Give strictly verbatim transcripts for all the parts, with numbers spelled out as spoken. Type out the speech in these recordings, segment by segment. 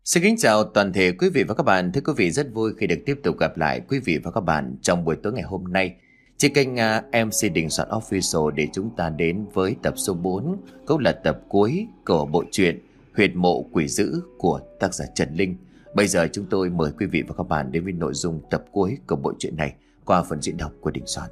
Xin kính chào toàn thể quý vị và các bạn. Thưa quý vị, rất vui khi được tiếp tục gặp lại quý vị và các bạn trong buổi tối ngày hôm nay trên kênh uh, em xê Đình Soạn Official, để chúng ta đến với tập số bốn, cũng là tập cuối của bộ truyện Huyệt Mộ Quỷ Dữ của tác giả Trần Linh. Bây giờ chúng tôi mời quý vị và các bạn đến với nội dung tập cuối của bộ truyện này qua phần diễn đọc của Đình Soạn.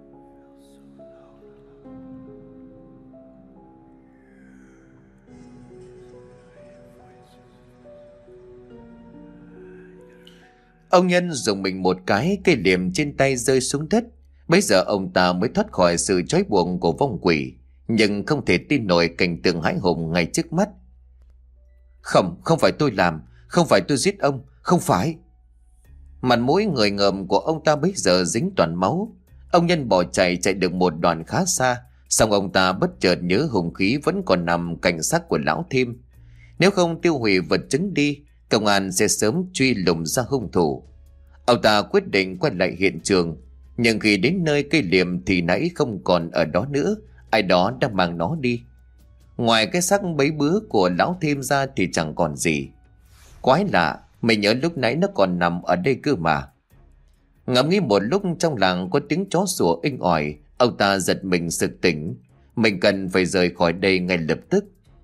Ông Nhân dùng mình một cái, cây liềm trên tay rơi xuống đất. Bây giờ ông ta mới thoát khỏi sự trói buộc của vong quỷ, nhưng không thể tin nổi cảnh tượng hãi hùng ngay trước mắt. Không, không phải tôi làm, không phải tôi giết ông, không phải. Mặt mũi người ngợm của ông ta bây giờ dính toàn máu. Ông Nhân bỏ chạy chạy được một đoạn khá xa, xong ông ta bất chợt nhớ hung khí vẫn còn nằm cạnh xác của lão Thêm. Nếu không tiêu hủy vật chứng đi, công an sẽ sớm truy lùng ra hung thủ. Ông ta quyết định quay lại hiện trường, nhưng khi đến nơi cây liềm thì nãy không còn ở đó nữa, ai đó đã mang nó đi. Ngoài cái xác bấy bứa của lão Thêm ra thì chẳng còn gì. Quái lạ, mình nhớ lúc nãy nó còn nằm ở đây cơ mà. Ngẫm nghĩ một lúc, trong làng có tiếng chó sủa inh ỏi, ông ta giật mình sực tỉnh. Mình cần phải rời khỏi đây ngay lập tức.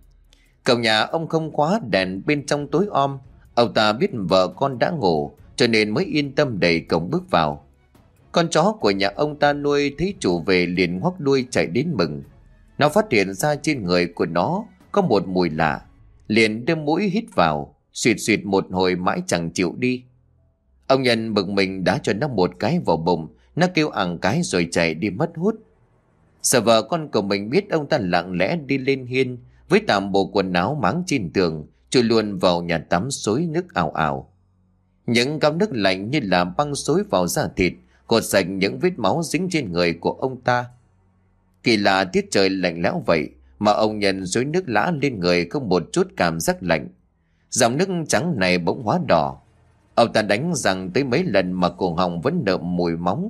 Cổng nhà ông không khóa đèn, bên trong tối om. Ông ta biết vợ con đã ngủ, cho nên mới yên tâm đẩy cổng bước vào. Con chó của nhà ông ta nuôi thấy chủ về liền ngoắc đuôi chạy đến mừng. Nó phát hiện ra trên người của nó có một mùi lạ, liền đưa mũi hít vào, suýt suýt một hồi mãi chẳng chịu đi. Ông Nhân bực mình đá cho nó một cái vào bụng, nó kêu ẳng cái rồi chạy đi mất hút. Sợ vợ con của mình biết, ông ta lặng lẽ đi lên hiên với tạm bộ quần áo máng trên tường, chui luôn vào nhà tắm xối nước ào ào. Những gáo nước lạnh như là băng xối vào da thịt, cột sạch những vết máu dính trên người của ông ta. Kỳ lạ, tiết trời lạnh lẽo vậy mà ông Nhân xối nước lã lên người không một chút cảm giác lạnh. Dòng nước trắng này bỗng hóa đỏ. Ông ta đánh răng tới mấy lần mà cổ họng vẫn đượm mùi máu.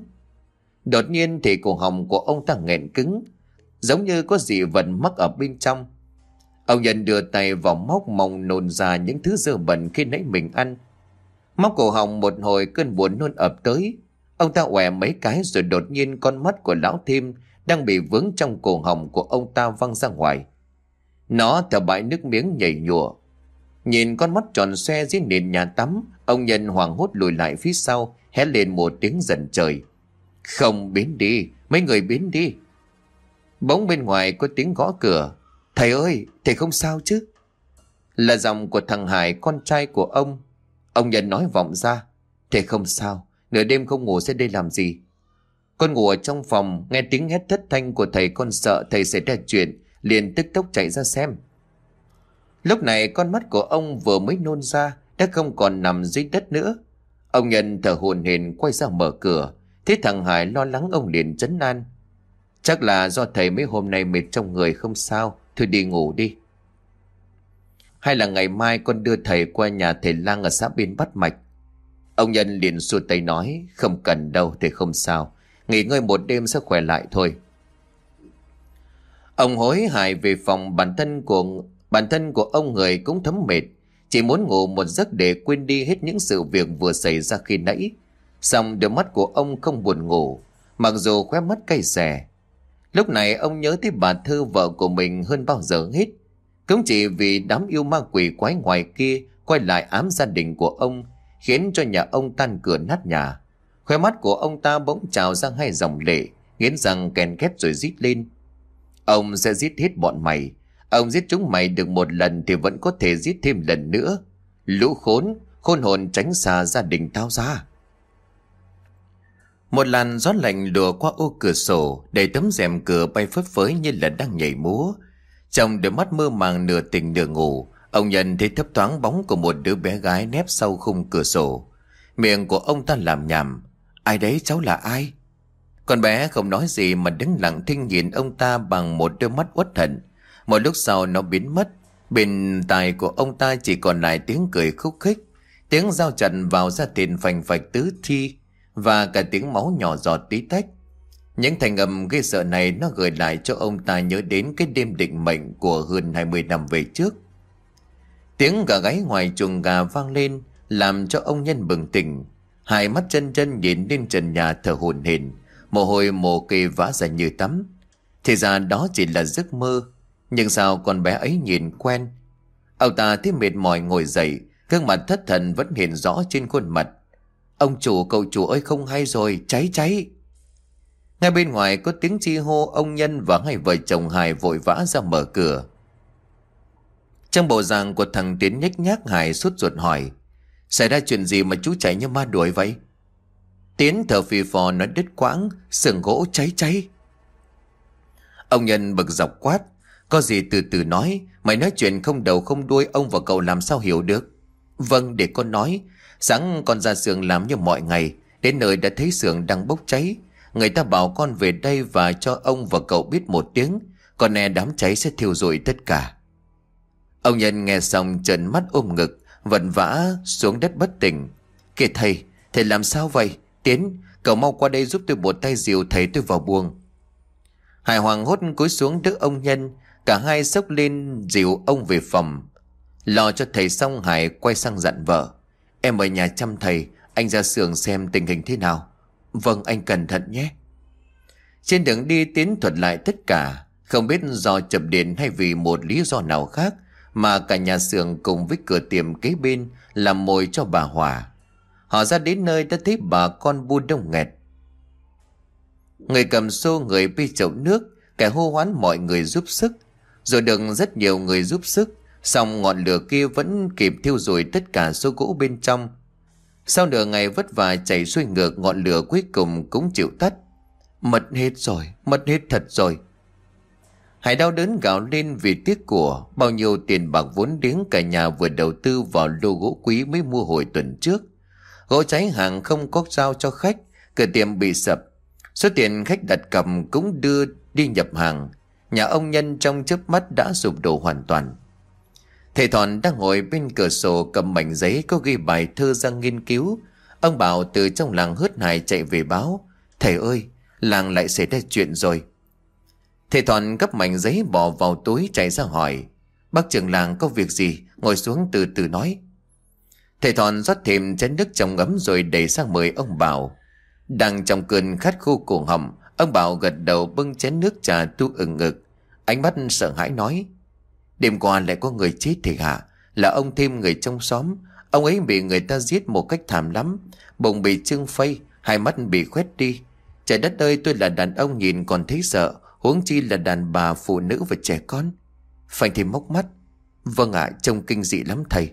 Đột nhiên thì cổ họng của ông ta nghẹn cứng, giống như có gì vật mắc ở bên trong. Ông Nhân đưa tay vào móc mong nôn ra những thứ dơ bẩn khi nãy mình ăn. Móc cổ họng một hồi, cơn buồn nôn ập tới. Ông ta òe mấy cái rồi đột nhiên con mắt của lão Thêm đang bị vướng trong cổ họng của ông ta văng ra ngoài. Nó thở bãi nước miếng nhảy nhụa. Nhìn con mắt tròn xoe dưới nền nhà tắm, ông Nhân hoảng hốt lùi lại phía sau, hét lên một tiếng giận trời. Không, biến đi, mấy người biến đi. Bỗng bên ngoài có tiếng gõ cửa. Thầy ơi, thầy không sao chứ? Là giọng của thằng Hải, con trai của ông. Ông Nhân nói vọng ra. Thầy không sao, nửa đêm không ngủ sẽ đây làm gì? Con ngủ ở trong phòng, nghe tiếng hét thất thanh của thầy, con sợ thầy xảy ra chuyện, liền tức tốc chạy ra xem. Lúc này con mắt của ông vừa mới nôn ra đã không còn nằm dưới đất nữa. Ông Nhân thở hổn hển quay ra mở cửa, thấy thằng Hải lo lắng, ông liền trấn an. Chắc là do thầy mấy hôm nay mệt trong người, không sao, thôi đi ngủ đi. Hay là ngày mai con đưa thầy qua nhà thầy Lang ở xã bên Bát Mạch? Ông Nhân liền xua tay nói, không cần đâu, thầy không sao, nghỉ ngơi một đêm sẽ khỏe lại thôi. Ông hối hại về phòng. Bản thân của bản thân của ông người cũng thấm mệt, chỉ muốn ngủ một giấc để quên đi hết những sự việc vừa xảy ra khi nãy. Song đôi mắt của ông không buồn ngủ, mặc dù khóe mắt cay xè. Lúc này ông nhớ tới bà Thư, vợ của mình, hơn bao giờ hết. Cũng chỉ vì đám yêu ma quỷ quái ngoài kia quay lại ám gia đình của ông, khiến cho nhà ông tan cửa nát nhà. Khóe mắt của ông ta bỗng trào ra hai dòng lệ, nghiến răng ken két rồi rít lên. Ông sẽ giết hết bọn mày. Ông giết chúng mày được một lần thì vẫn có thể giết thêm lần nữa. Lũ khốn, khôn hồn tránh xa gia đình tao ra. Một làn gió lạnh lùa qua ô cửa sổ, đẩy tấm rèm cửa bay phấp phới như là đang nhảy múa. Trong đôi mắt mơ màng nửa tỉnh nửa ngủ, ông Nhân thấy thấp thoáng bóng của một đứa bé gái nép sau khung cửa sổ. Miệng của ông ta làm nhảm. Ai đấy, cháu là ai? Con bé không nói gì mà đứng lặng thinh nhìn ông ta bằng một đôi mắt uất hận. Một lúc sau nó biến mất. Bên tai của ông ta chỉ còn lại tiếng cười khúc khích, tiếng dao chặt vào da thịt phành phạch tứ chi, và cả tiếng máu nhỏ giọt tí tách. Những thành âm ghê sợ này nó gợi lại cho ông ta nhớ đến cái đêm định mệnh của hơn hai mươi năm về trước. Tiếng gà gáy ngoài chuồng gà vang lên, làm cho ông Nhân bừng tỉnh. Hai mắt chân chân nhìn lên trần nhà thở hổn hển, mồ hôi mồ kê vã ra như tắm. Thì ra đó chỉ là giấc mơ, nhưng sao con bé ấy nhìn quen. Ông ta thấy mệt mỏi ngồi dậy, gương mặt thất thần vẫn hiện rõ trên khuôn mặt. Ông chủ, cậu chủ ơi, không hay rồi, cháy cháy. Ngay bên ngoài có tiếng chi hô, ông Nhân và hai vợ chồng Hải vội vã ra mở cửa. Trong bộ dạng của thằng Tiến nhếch nhác, Hải sốt ruột hỏi: xảy ra chuyện gì mà chú chạy như ma đuổi vậy? Tiến thở phì phò nói đứt quãng: xưởng gỗ cháy cháy. Ông Nhân bực dọc quát: có gì từ từ nói, mày nói chuyện không đầu không đuôi, ông và cậu làm sao hiểu được? Vâng, để con nói. Sáng con ra xưởng làm như mọi ngày, đến nơi đã thấy xưởng đang bốc cháy. Người ta bảo con về đây và cho ông và cậu biết một tiếng, còn e đám cháy sẽ thiêu rụi tất cả. Ông Nhân nghe xong trợn mắt ôm ngực, vật vã xuống đất bất tỉnh. Kìa thầy, thầy làm sao vậy? Tiến, cậu mau qua đây giúp tôi một tay dìu thầy tôi vào buồng. Hải hoảng hốt cúi xuống đỡ ông Nhân, cả hai xốc lên dìu ông về phòng. Lo cho thầy xong, Hải quay sang dặn vợ: em ở nhà chăm thầy, anh ra xưởng xem tình hình thế nào. Vâng, anh cẩn thận nhé. Trên đường đi, Tiến thuật lại tất cả. Không biết do chập điện hay vì một lý do nào khác mà cả nhà xưởng cùng với cửa tiệm kế bên làm mồi cho bà Hòa. Họ ra đến nơi đã thấy bà con bu đông nghẹt. Người cầm xô, người bê chậu nước, kẻ hô hoán mọi người giúp sức. Rồi được rất nhiều người giúp sức, song ngọn lửa kia vẫn kịp thiêu rụi tất cả số gỗ bên trong. Sau nửa ngày vất vả chạy xuôi ngược, ngọn lửa cuối cùng cũng chịu tắt. Mất hết rồi, mất hết thật rồi. Hải đau đớn gào lên vì tiếc của. Bao nhiêu tiền bạc vốn liếng cả nhà vừa đầu tư vào lô gỗ quý mới mua hồi tuần trước. Gỗ cháy hàng không có giao cho khách, cửa tiệm bị sập. Số tiền khách đặt cọc cũng đưa đi nhập hàng. Nhà ông Nhân trong chớp mắt đã sụp đổ hoàn toàn. Thầy Thọn đang ngồi bên cửa sổ cầm mảnh giấy có ghi bài thơ ra nghiên cứu. Ông Bảo từ trong làng hớt hải chạy về báo: thầy ơi, làng lại xảy ra chuyện rồi. Thầy Thọn gấp mảnh giấy bỏ vào túi chạy ra hỏi: bác trưởng làng có việc gì? Ngồi xuống từ từ nói. Thầy Thọn rót thêm chén nước trong ấm rồi đẩy sang mời ông Bảo. Đang trong cơn khát khô cổ họng, ông Bảo gật đầu bưng chén nước trà tu ừng ực. Ánh mắt sợ hãi nói: đêm qua lại có người chết thầy hả? Là ông Thêm, người trong xóm. Ông ấy bị người ta giết một cách thảm lắm. Bụng bị trương phây, hai mắt bị khoét đi. Trời đất ơi, tôi là đàn ông nhìn còn thấy sợ, huống chi là đàn bà, phụ nữ và trẻ con. Phanh thì mốc mắt: vâng ạ, trông kinh dị lắm thầy.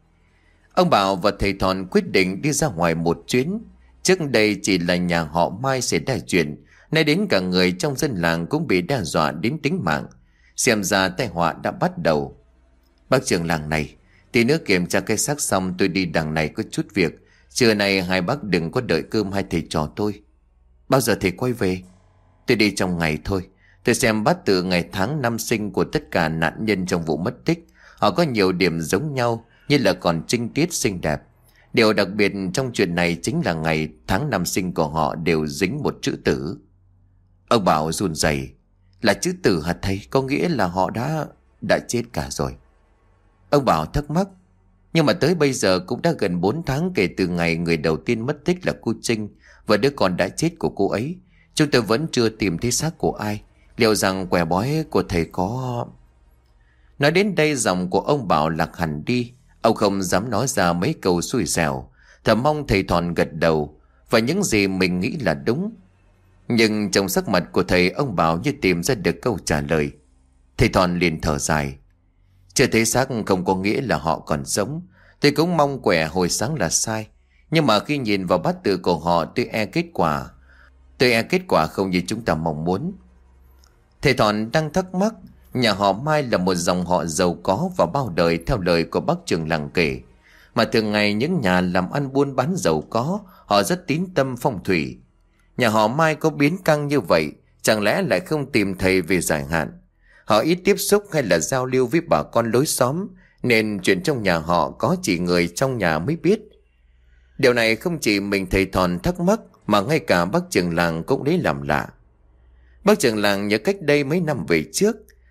Ông Bảo và thầy Thọn quyết định đi ra ngoài một chuyến. Trước đây chỉ là nhà họ Mai xảy ra chuyện, nay đến cả người trong dân làng cũng bị đe dọa đến tính mạng. Xem ra tai họa đã bắt đầu. Bác trưởng làng này, tí nữa kiểm tra cái xác xong tôi đi đằng này có chút việc. Trưa nay hai bác đừng có đợi cơm hai thầy trò tôi. Bao giờ thầy quay về? Tôi đi trong ngày thôi. Tôi xem bát tự ngày tháng năm sinh của tất cả nạn nhân trong vụ mất tích. Họ có nhiều điểm giống nhau, như là còn trinh tiết xinh đẹp. Điều đặc biệt trong chuyện này chính là ngày tháng năm sinh của họ đều dính một chữ tử. Ông Bảo run rẩy: là chữ tử hả thầy? Có nghĩa là họ đã... đã chết cả rồi. Ông Bảo thắc mắc: nhưng mà tới bây giờ cũng đã gần bốn tháng kể từ ngày người đầu tiên mất tích là cô Trinh và đứa con đã chết của cô ấy. Chúng tôi vẫn chưa tìm thấy xác của ai. Liệu rằng quẻ bói của thầy có... Nói đến đây giọng của ông Bảo lạc hẳn đi. Ông không dám nói ra mấy câu xui xẻo, thầm mong thầy Thọn gật đầu và những gì mình nghĩ là đúng. Nhưng trong sắc mặt của thầy, ông Bảo như tìm ra được câu trả lời. Thầy Thọn liền thở dài: chưa thấy xác không có nghĩa là họ còn sống. Tôi cũng mong quẻ hồi sáng là sai, nhưng mà khi nhìn vào bát tự của họ, tôi e kết quả Tôi e kết quả không như chúng ta mong muốn. Thầy Thọn đang thắc mắc. Nhà họ Mai là một dòng họ giàu có và bao đời theo lời của bác trưởng làng kể. Mà thường ngày những nhà làm ăn buôn bán giàu có, họ rất tín tâm phong thủy. Nhà họ Mai có biến căng như vậy, chẳng lẽ lại không tìm thầy về giải hạn? Họ ít tiếp xúc hay là giao lưu với bà con lối xóm, nên chuyện trong nhà họ có chỉ người trong nhà mới biết. Điều này không chỉ mình thầy Thọn thắc mắc, mà ngay cả bác trưởng làng cũng lấy làm lạ. Bác trưởng làng nhớ cách đây mấy năm về trước,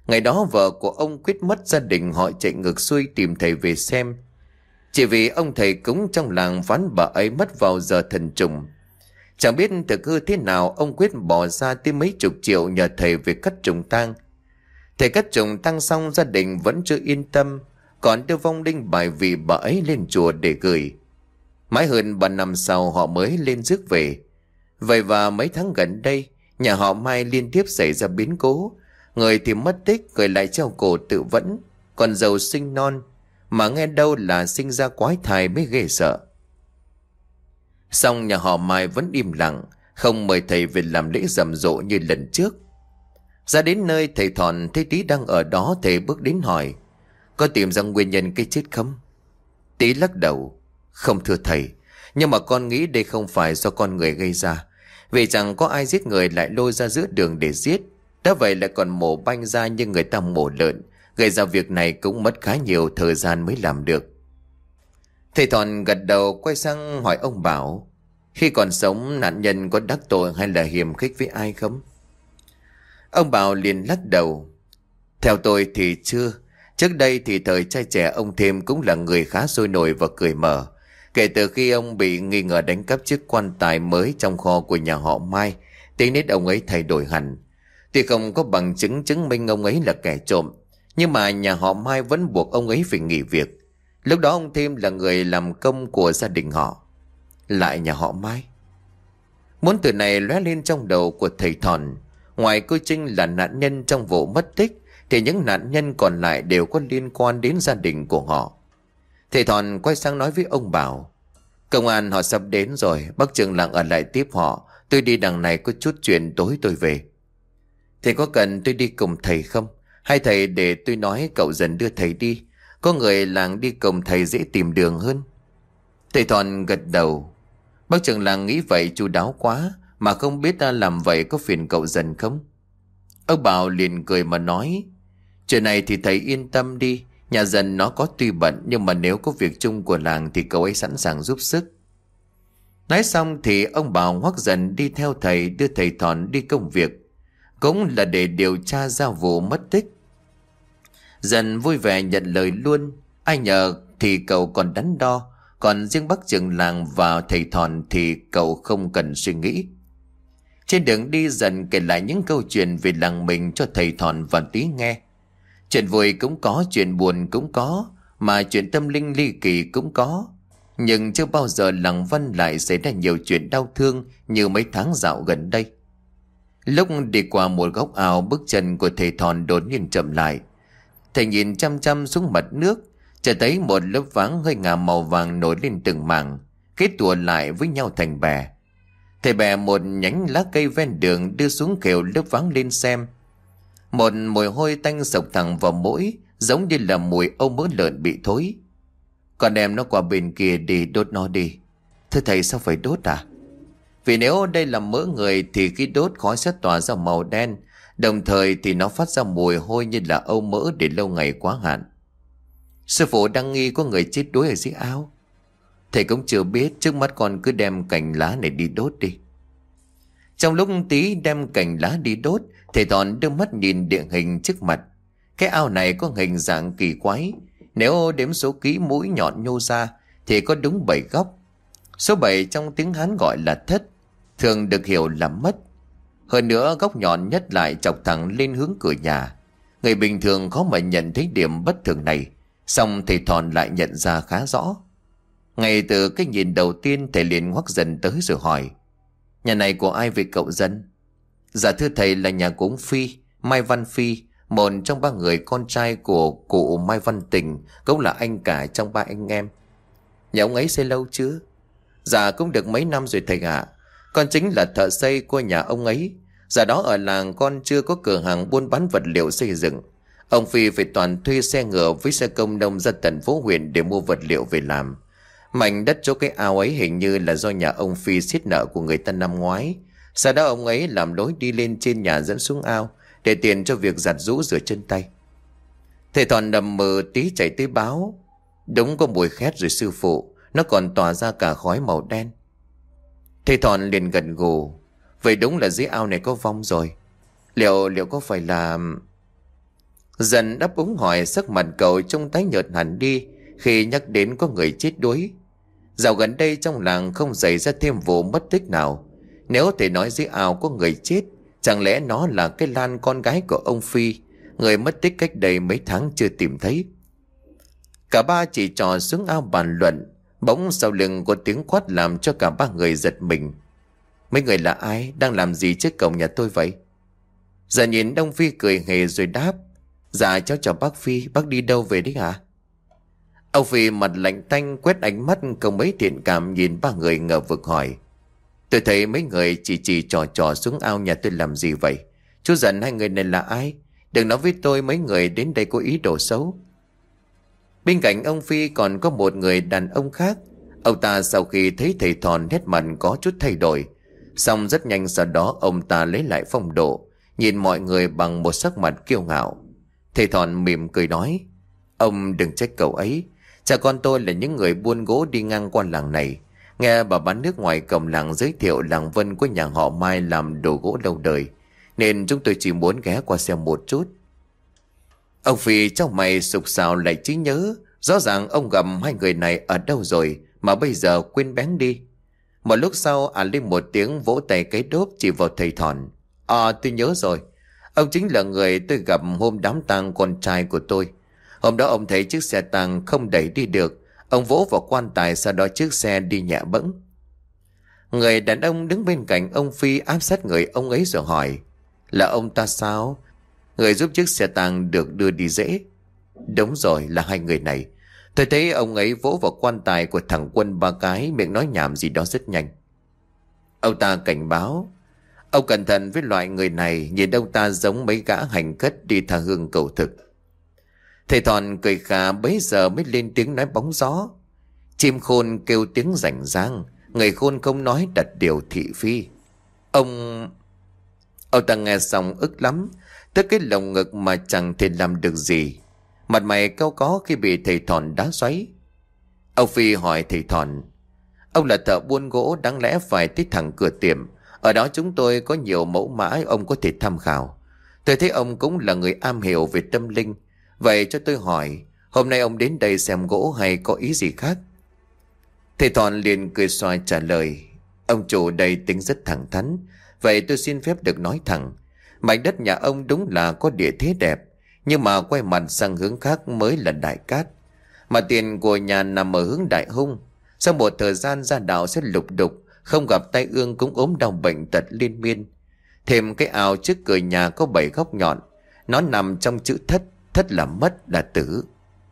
Ngày đó vợ của ông quyết mất, gia đình họ chạy ngược xuôi tìm thầy về xem. Chỉ vì ông thầy cúng trong làng phán bà ấy mất vào giờ thần trùng. Chẳng biết thực hư thế nào, ông quyết bỏ ra tới mấy chục triệu nhờ thầy về cắt trùng tang. Thầy cắt trùng tang xong, gia đình vẫn chưa yên tâm, còn đưa vong linh bài vị bà ấy lên chùa để gửi. Mãi hơn ba năm sau họ mới lên rước về. Vậy và mấy tháng gần đây, nhà họ Mai liên tiếp xảy ra biến cố. Người thì mất tích, người lại treo cổ tự vẫn, còn dâu sinh non, mà nghe đâu là sinh ra quái thai mới ghê sợ. Xong nhà họ Mai vẫn im lặng, không mời thầy về làm lễ rầm rộ như lần trước. Ra đến nơi, thầy Thọn thấy Tí đang ở đó, thầy bước đến hỏi: có tìm ra nguyên nhân cái chết không? Tí lắc đầu: không thưa thầy, nhưng mà con nghĩ đây không phải do con người gây ra. Vì chẳng có ai giết người lại lôi ra giữa đường để giết. Đã vậy lại còn mổ banh ra như người ta mổ lợn. Gây ra việc này cũng mất khá nhiều thời gian mới làm được. Thầy Thọn gật đầu, quay sang hỏi ông Bảo: khi còn sống nạn nhân có đắc tội hay là hiềm khích với ai không? Ông Bảo liền lắc đầu: theo tôi thì chưa. Trước đây thì thời trai trẻ ông Thêm cũng là người khá sôi nổi và cười mở. Kể từ khi ông bị nghi ngờ đánh cắp chiếc quan tài mới trong kho của nhà họ Mai, tính nết ông ấy thay đổi hẳn. Tuy không có bằng chứng chứng minh ông ấy là kẻ trộm, nhưng mà nhà họ Mai vẫn buộc ông ấy phải nghỉ việc. Lúc đó ông Thêm là người làm công của gia đình họ. Lại nhà họ Mai. Muốn từ này lóe lên trong đầu của thầy Thọn. Ngoài cô Trinh là nạn nhân trong vụ mất tích, thì những nạn nhân còn lại đều có liên quan đến gia đình của họ. Thầy Thọn quay sang nói với ông Bảo: công an họ sắp đến rồi, bác Trường Lặng ở lại tiếp họ. Tôi đi đằng này có chút chuyện, tối tôi về. Thầy có cần tôi đi cùng thầy không? Hay thầy để tôi nói cậu dần đưa thầy đi? Có người làng đi cùng thầy dễ tìm đường hơn. Thầy Thọn gật đầu: bác Trường Làng nghĩ vậy chu đáo quá, mà không biết ta làm vậy có phiền cậu dần không? Ông Bảo liền cười mà nói: chuyện này thì thầy yên tâm đi. Nhà Dần nó có tuy bận, nhưng mà nếu có việc chung của làng thì cậu ấy sẵn sàng giúp sức. Nói xong thì ông Bảo ngoắc Dần đi theo thầy, đưa thầy Thọn đi công việc, cũng là để điều tra ra vụ mất tích. Dần vui vẻ nhận lời luôn. Ai nhờ thì cậu còn đắn đo, còn riêng bác trưởng làng và thầy Thọn thì cậu không cần suy nghĩ. Trên đường đi, Dần kể lại những câu chuyện về làng mình cho thầy Thọn và Tí nghe. Chuyện vui cũng có, chuyện buồn cũng có, mà chuyện tâm linh ly kỳ cũng có. Nhưng chưa bao giờ làng Văn lại xảy ra nhiều chuyện đau thương như mấy tháng dạo gần đây. Lúc đi qua một góc ao, bước chân của thầy Thọn đột nhiên chậm lại. Thầy nhìn chăm chăm xuống mặt nước, chợt thấy một lớp váng hơi ngả màu vàng nổi lên từng mảng, kết tủa lại với nhau thành bè. Thầy bè một nhánh lá cây ven đường, đưa xuống khều lớp váng lên xem. Một mùi hôi tanh sộc thẳng vào mũi, giống như là mùi âu mỡ lợn bị thối. Con đem nó qua bên kia đi, đốt nó đi. Thưa thầy, sao phải đốt à? Vì nếu đây là mỡ người thì khi đốt khói sẽ tỏa ra màu đen, đồng thời thì nó phát ra mùi hôi như là âu mỡ để lâu ngày quá hạn. Sư phụ đang nghi có người chết đuối ở dưới ao. Thầy cũng chưa biết, trước mắt con cứ đem cành lá này đi đốt đi. Trong lúc Tí đem cành lá đi đốt, thầy Thọn đưa mắt nhìn địa hình trước mặt. Cái ao này có hình dạng kỳ quái. Nếu đếm số kỹ mũi nhọn nhô ra thì có đúng bảy góc. Số bảy trong tiếng Hán gọi là thất, thường được hiểu là mất. Hơn nữa, góc nhọn nhất lại chọc thẳng lên hướng cửa nhà. Người bình thường khó mà nhận thấy điểm bất thường này, song thầy Thọn lại nhận ra khá rõ. Ngay từ cái nhìn đầu tiên, thầy liền ngoắc Dần tới rồi hỏi: nhà này của ai vậy cậu Dần? Dạ thưa thầy, là nhà của ông Phi, Mai Văn Phi, một trong ba người con trai của cụ Mai Văn Tình, cũng là anh cả trong ba anh em. Nhà ông ấy xây lâu chưa? Dạ cũng được mấy năm rồi thầy ạ. À. Con chính là thợ xây của nhà ông ấy. Dạ đó ở làng con chưa có cửa hàng buôn bán vật liệu xây dựng. Ông Phi phải toàn thuê xe ngựa với xe công nông ra tận phố huyện để mua vật liệu về làm. Mảnh đất chỗ cái ao ấy hình như là do nhà ông Phi xiết nợ của người ta năm ngoái. Sau đó ông ấy làm lối đi lên trên nhà dẫn xuống ao, để tiền cho việc giặt giũ rửa chân tay. Thầy Thọn nằm mơ, Tí chạy tới báo: đúng có mùi khét rồi sư phụ, nó còn tỏa ra cả khói màu đen. Thầy Thọn liền gật gù: vậy đúng là dưới ao này có vong rồi. Liệu liệu có phải là... Dần đáp ứng hỏi, sắc mặt cậu trông tái nhợt hẳn đi khi nhắc đến có người chết đuối. Dạo gần đây trong làng không xảy ra thêm vụ mất tích nào. Nếu thể nói dưới ao có người chết, chẳng lẽ nó là cái Lan con gái của ông Phi, người mất tích cách đây mấy tháng chưa tìm thấy. Cả ba chỉ trò xuống ao bàn luận. Bỗng sau lưng có tiếng quát làm cho cả ba người giật mình. Mấy người là ai, đang làm gì trước cổng nhà tôi vậy? Giờ nhìn Đông Phi cười hề rồi đáp: Dạ cháu chào bác Phi, bác đi đâu về đấy hả? Ông Phi mặt lạnh tanh quét ánh mắt không mấy thiện cảm nhìn ba người ngờ vực hỏi: Tôi thấy mấy người chỉ chỉ trò trò xuống ao nhà tôi làm gì vậy? Chú giận hai người này là ai? Đừng nói với tôi mấy người đến đây có ý đồ xấu. Bên cạnh ông Phi còn có một người đàn ông khác. Ông ta sau khi thấy thầy Thòn nét mặt có chút thay đổi, xong rất nhanh sau đó ông ta lấy lại phong độ, nhìn mọi người bằng một sắc mặt kiêu ngạo. Thầy Thòn mỉm cười nói: Ông đừng trách cậu ấy. Cha con tôi là những người buôn gỗ đi ngang qua làng này. Nghe bà bán nước ngoài cổng làng giới thiệu làng Vân của nhà họ Mai làm đồ gỗ lâu đời, nên chúng tôi chỉ muốn ghé qua xem một chút. Ông Phi trong mày sục sạo lại trí nhớ. Rõ ràng ông gặp hai người này ở đâu rồi mà bây giờ quên bén đi. Một lúc sau à lên một tiếng vỗ tay cái đốp chỉ vào thầy Thòn: À tôi nhớ rồi. Ông chính là người tôi gặp hôm đám tang con trai của tôi. Hôm đó ông thấy chiếc xe tang không đẩy đi được, ông vỗ vào quan tài, sau đó chiếc xe đi nhẹ bẫng. Người đàn ông đứng bên cạnh ông Phi áp sát người ông ấy rồi hỏi: Là ông ta sao? Người giúp chiếc xe tang được đưa đi dễ. Đúng rồi, là hai người này. Tôi thấy ông ấy vỗ vào quan tài của thằng Quân ba cái, miệng nói nhảm gì đó rất nhanh. Ông ta cảnh báo: Ông cẩn thận với loại người này, nhìn ông ta giống mấy gã hành khất đi tha hương cầu thực. Thầy Thòn cười khà bấy giờ mới lên tiếng nói bóng gió: Chim khôn kêu tiếng rảnh rang, người khôn không nói đặt điều thị phi. Ông... Ông ta nghe xong ức lắm, tức cái lồng ngực mà chẳng thể làm được gì. Mặt mày cau có khi bị thầy Thòn đá xoáy. Ông Phi hỏi thầy Thòn: Ông là thợ buôn gỗ, đáng lẽ phải tới thẳng cửa tiệm. Ở đó chúng tôi có nhiều mẫu mã ông có thể tham khảo. Tôi thấy ông cũng là người am hiểu về tâm linh. Vậy cho tôi hỏi, hôm nay ông đến đây xem gỗ hay có ý gì khác? Thầy Thòn liền cười xoay trả lời: Ông chủ đây tính rất thẳng thắn. Vậy tôi xin phép được nói thẳng. Mảnh đất nhà ông đúng là có địa thế đẹp, nhưng mà quay mặt sang hướng khác mới là Đại Cát. Mà tiền của nhà nằm ở hướng Đại Hung. Sau một thời gian gia đạo sẽ lục đục, không gặp tai ương cũng ốm đau bệnh tật liên miên. Thêm cái ao trước cửa nhà có bảy góc nhọn, nó nằm trong chữ thất. Thất là mất, là tử.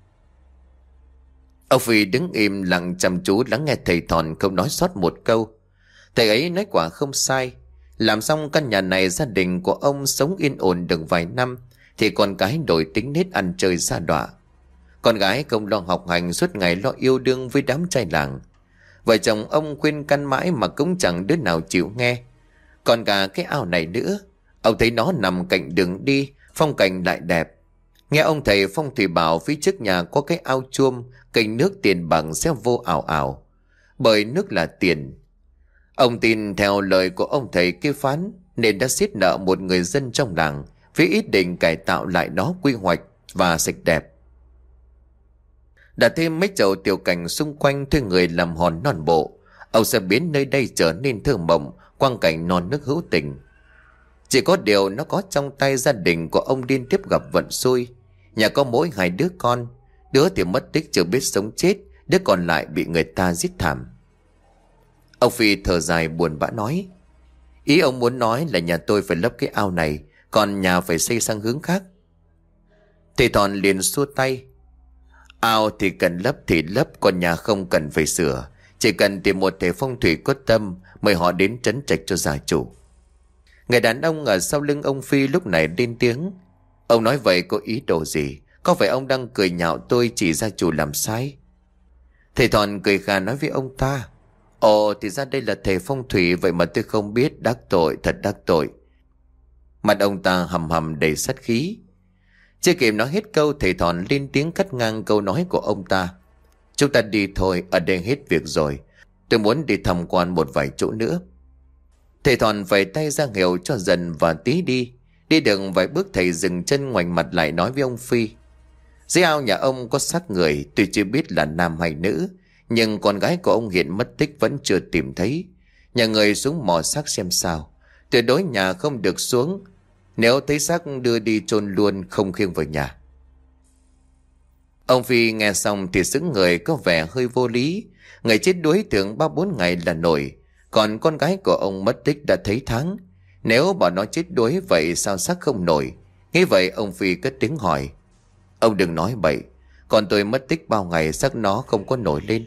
Ông Phi đứng im lặng chăm chú lắng nghe thầy Thòn không nói sót một câu. Thầy ấy nói quả không sai. Làm xong căn nhà này, gia đình của ông sống yên ổn được vài năm thì con cái đổi tính nết ăn chơi xa đọa. Con gái không lo học hành, suốt ngày lo yêu đương với đám trai làng. Vợ chồng ông khuyên can mãi mà cũng chẳng đứa nào chịu nghe. Còn cả cái ao này nữa, ông thấy nó nằm cạnh đường đi, phong cảnh lại đẹp. Nghe ông thầy phong thủy bảo phía trước nhà có cái ao chuông, kênh nước tiền bằng sẽ vô ảo ảo, bởi nước là tiền. Ông tin theo lời của ông thầy kia phán, nên đã xiết nợ một người dân trong làng với ý định cải tạo lại nó quy hoạch và sạch đẹp. Đặt thêm mấy chậu tiểu cảnh xung quanh, thuê người làm hòn non bộ, ông sẽ biến nơi đây trở nên thơ mộng, quang cảnh non nước hữu tình. Chỉ có điều nó có trong tay gia đình của ông liên tiếp gặp vận xui. Nhà có mỗi hai đứa con, đứa thì mất tích chưa biết sống chết, đứa còn lại bị người ta giết thảm. Ông Phi thở dài buồn bã nói: Ý ông muốn nói là nhà tôi phải lấp cái ao này, còn nhà phải xây sang hướng khác. Thầy Thòn liền xua tay: Ao thì cần lấp thì lấp, còn nhà không cần phải sửa. Chỉ cần tìm một thầy phong thủy có tâm, mời họ đến trấn trạch cho gia chủ. Người đàn ông ở sau lưng ông Phi lúc này lên tiếng: Ông nói vậy có ý đồ gì? Có phải ông đang cười nhạo tôi chỉ gia chủ làm sai? Thầy Thòn cười khà nói với ông ta: Ồ, thì ra đây là thầy phong thủy, vậy mà tôi không biết, đắc tội, thật đắc tội. Mặt ông ta hầm hầm đầy sát khí. Chưa kịp nói hết câu, thầy Thòn lên tiếng cắt ngang câu nói của ông ta: Chúng ta đi thôi, ở đây hết việc rồi. Tôi muốn đi tham quan một vài chỗ nữa. Thầy Thòn vẫy tay ra hiệu cho Dần và Tí đi. Đi được vài bước thầy dừng chân ngoảnh mặt lại nói với ông Phi: Dưới ao nhà ông có xác người, tuy chưa biết là nam hay nữ, nhưng con gái của ông hiện mất tích vẫn chưa tìm thấy. Nhà người xuống mò xác xem sao, tuyệt đối nhà không được xuống. Nếu thấy xác đưa đi chôn luôn, không khiêng vào nhà. Ông Phi nghe xong thì sững người, có vẻ hơi vô lý. Người chết đuối thường ba bốn ngày là nổi, còn con gái của ông mất tích đã thấy tháng. Nếu bảo nó chết đuối vậy sao xác không nổi? Nghe vậy ông Phi cất tiếng hỏi: Ông đừng nói bậy, còn tôi mất tích bao ngày xác nó không có nổi lên.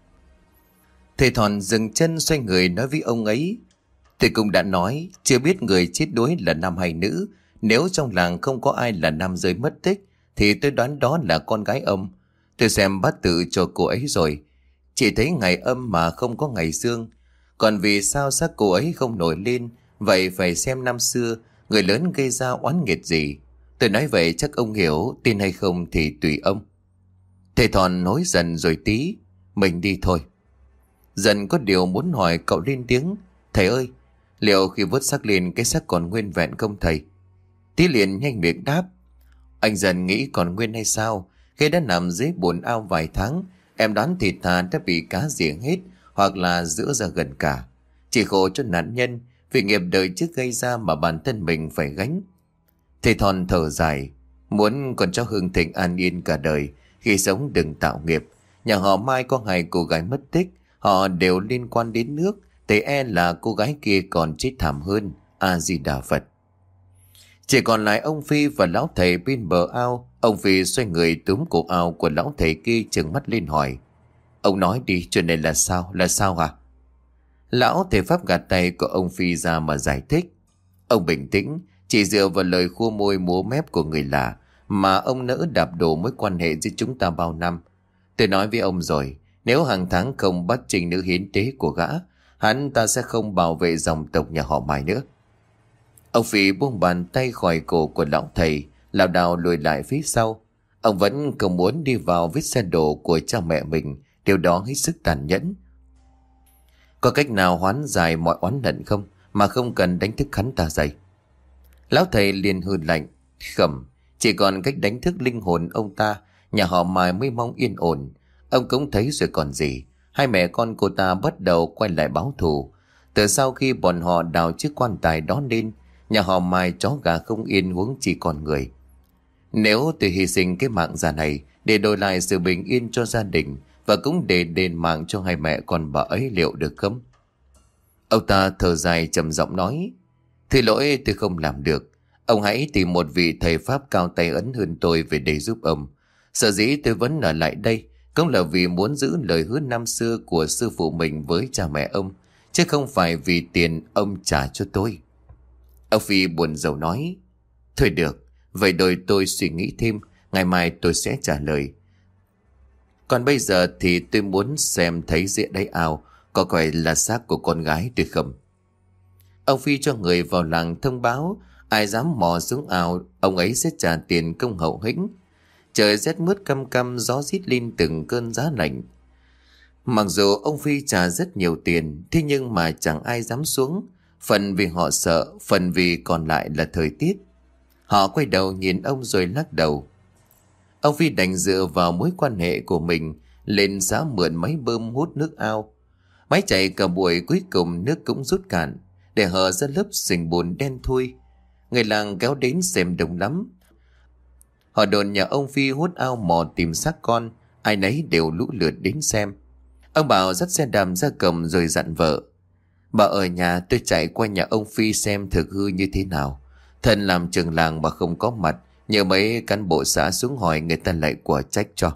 Thầy Thòn dừng chân xoay người nói với ông ấy: Tôi cũng đã nói, chưa biết người chết đuối là nam hay nữ. Nếu trong làng không có ai là nam giới mất tích thì tôi đoán đó là con gái ông. Tôi xem bát tự cho cô ấy rồi, chỉ thấy ngày âm mà không có ngày dương. Còn vì sao xác cô ấy không nổi lên, vậy phải xem năm xưa người lớn gây ra oán nghiệt gì. Tôi nói vậy chắc ông hiểu, tin hay không thì tùy ông. Thầy Thòn nói dần rồi tí: Mình đi thôi. Dần có điều muốn hỏi cậu lên tiếng: Thầy ơi, liệu khi vớt xác lên cái xác còn nguyên vẹn không thầy? Tí liền nhanh miệng đáp: Anh Dần nghĩ còn nguyên hay sao? Khi đã nằm dưới bùn ao vài tháng, em đoán thịt thà đã bị cá rỉa hết, hoặc là rữa ra gần cả. Chỉ khổ cho nạn nhân, vì nghiệp đời trước gây ra mà bản thân mình phải gánh. Thầy Thòn thở dài: Muốn con cháu hưng thịnh an yên cả đời, khi sống đừng tạo nghiệp. Nhà họ Mai có hai cô gái mất tích, họ đều liên quan đến nước, thì e là cô gái kia còn chết thảm hơn. A Di Đà Phật. Chỉ còn lại ông Phi và lão thầy bên bờ ao. Ông Phi xoay người túm cổ ao của lão thầy kia, trừng mắt lên hỏi: Ông nói đi, chuyện này là sao, là sao hả? Lão thầy Pháp gạt tay của ông Phi ra mà giải thích: Ông bình tĩnh, chỉ dựa vào lời khua môi múa mép của người lạ mà ông nỡ đạp đổ mối quan hệ giữa chúng ta bao năm. Tôi nói với ông rồi, nếu hàng tháng không bắt trình nữ hiến tế của gã, hắn ta sẽ không bảo vệ dòng tộc nhà họ Mai nữa. Ông Phi buông bàn tay khỏi cổ của lão thầy, lảo đảo lùi lại phía sau. Ông vẫn không muốn đi vào vết xe đổ của cha mẹ mình, điều đó hết sức tàn nhẫn. Có cách nào hoán giải mọi oán hận không, mà không cần đánh thức hắn ta dậy? Lão thầy liền hừ lạnh: Khẩm, chỉ còn cách đánh thức linh hồn ông ta, nhà họ Mai mới mong yên ổn. Ông cũng thấy rồi còn gì, hai mẹ con cô ta bắt đầu quay lại báo thù. Từ sau khi bọn họ đào chiếc quan tài đó lên, nhà họ Mai chó gà không yên, huống chỉ còn người. Nếu tôi hy sinh cái mạng già này để đổi lại sự bình yên cho gia đình, và cũng để đền mạng cho hai mẹ con bà ấy, liệu được không? Ông ta thở dài trầm giọng nói: Thứ lỗi tôi không làm được. Ông hãy tìm một vị thầy Pháp cao tay ấn hơn tôi về đây giúp ông. Sở dĩ tôi vẫn ở lại đây cũng là vì muốn giữ lời hứa năm xưa của sư phụ mình với cha mẹ ông, chứ không phải vì tiền ông trả cho tôi. Ông Phi buồn rầu nói: Thôi được, vậy đôi tôi suy nghĩ thêm, ngày mai tôi sẽ trả lời. Còn bây giờ thì tôi muốn xem thấy dưới đáy ao có phải là xác của con gái tôi không. Ông Phi cho người vào làng thông báo, ai dám mò xuống ao, ông ấy sẽ trả tiền công hậu hĩnh. Trời rét mướt căm căm, gió rít lên từng cơn giá lạnh. Mặc dù ông Phi trả rất nhiều tiền, thế nhưng mà chẳng ai dám xuống. Phần vì họ sợ, phần vì còn lại là thời tiết. Họ quay đầu nhìn ông rồi lắc đầu. Ông Phi đành dựa vào mối quan hệ của mình lên xã mượn máy bơm hút nước ao. Máy chạy cả buổi, cuối cùng nước cũng rút cạn, để hở ra lớp sình bùn đen thui. Người làng kéo đến xem đông lắm. Họ đồn nhà ông Phi hút ao mò tìm xác con, ai nấy đều lũ lượt đến xem. Ông Bảo dắt xe đạp ra cổng rồi dặn vợ: Bà ở nhà, tôi chạy qua nhà ông Phi xem thực hư như thế nào. Thần làm trường làng mà không có mặt, nhờ mấy cán bộ xã xuống hỏi, người ta lại quả trách cho.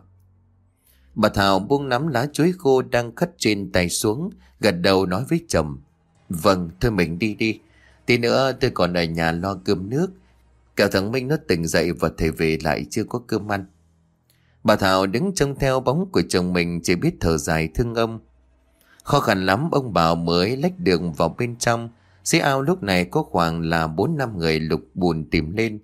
Bà Thảo buông nắm lá chuối khô đang cất trên tay xuống, gật đầu nói với chồng: Vâng, thôi mình đi đi. Tí nữa tôi còn ở nhà lo cơm nước. Cả thằng Minh nó tỉnh dậy và thầy về lại chưa có cơm ăn. Bà Thảo đứng trông theo bóng của chồng mình, chỉ biết thở dài thương ông. Khó khăn lắm ông Bảo mới lách đường vào bên trong. Dưới ao lúc này có khoảng là bốn năm người lục bùn tìm lên.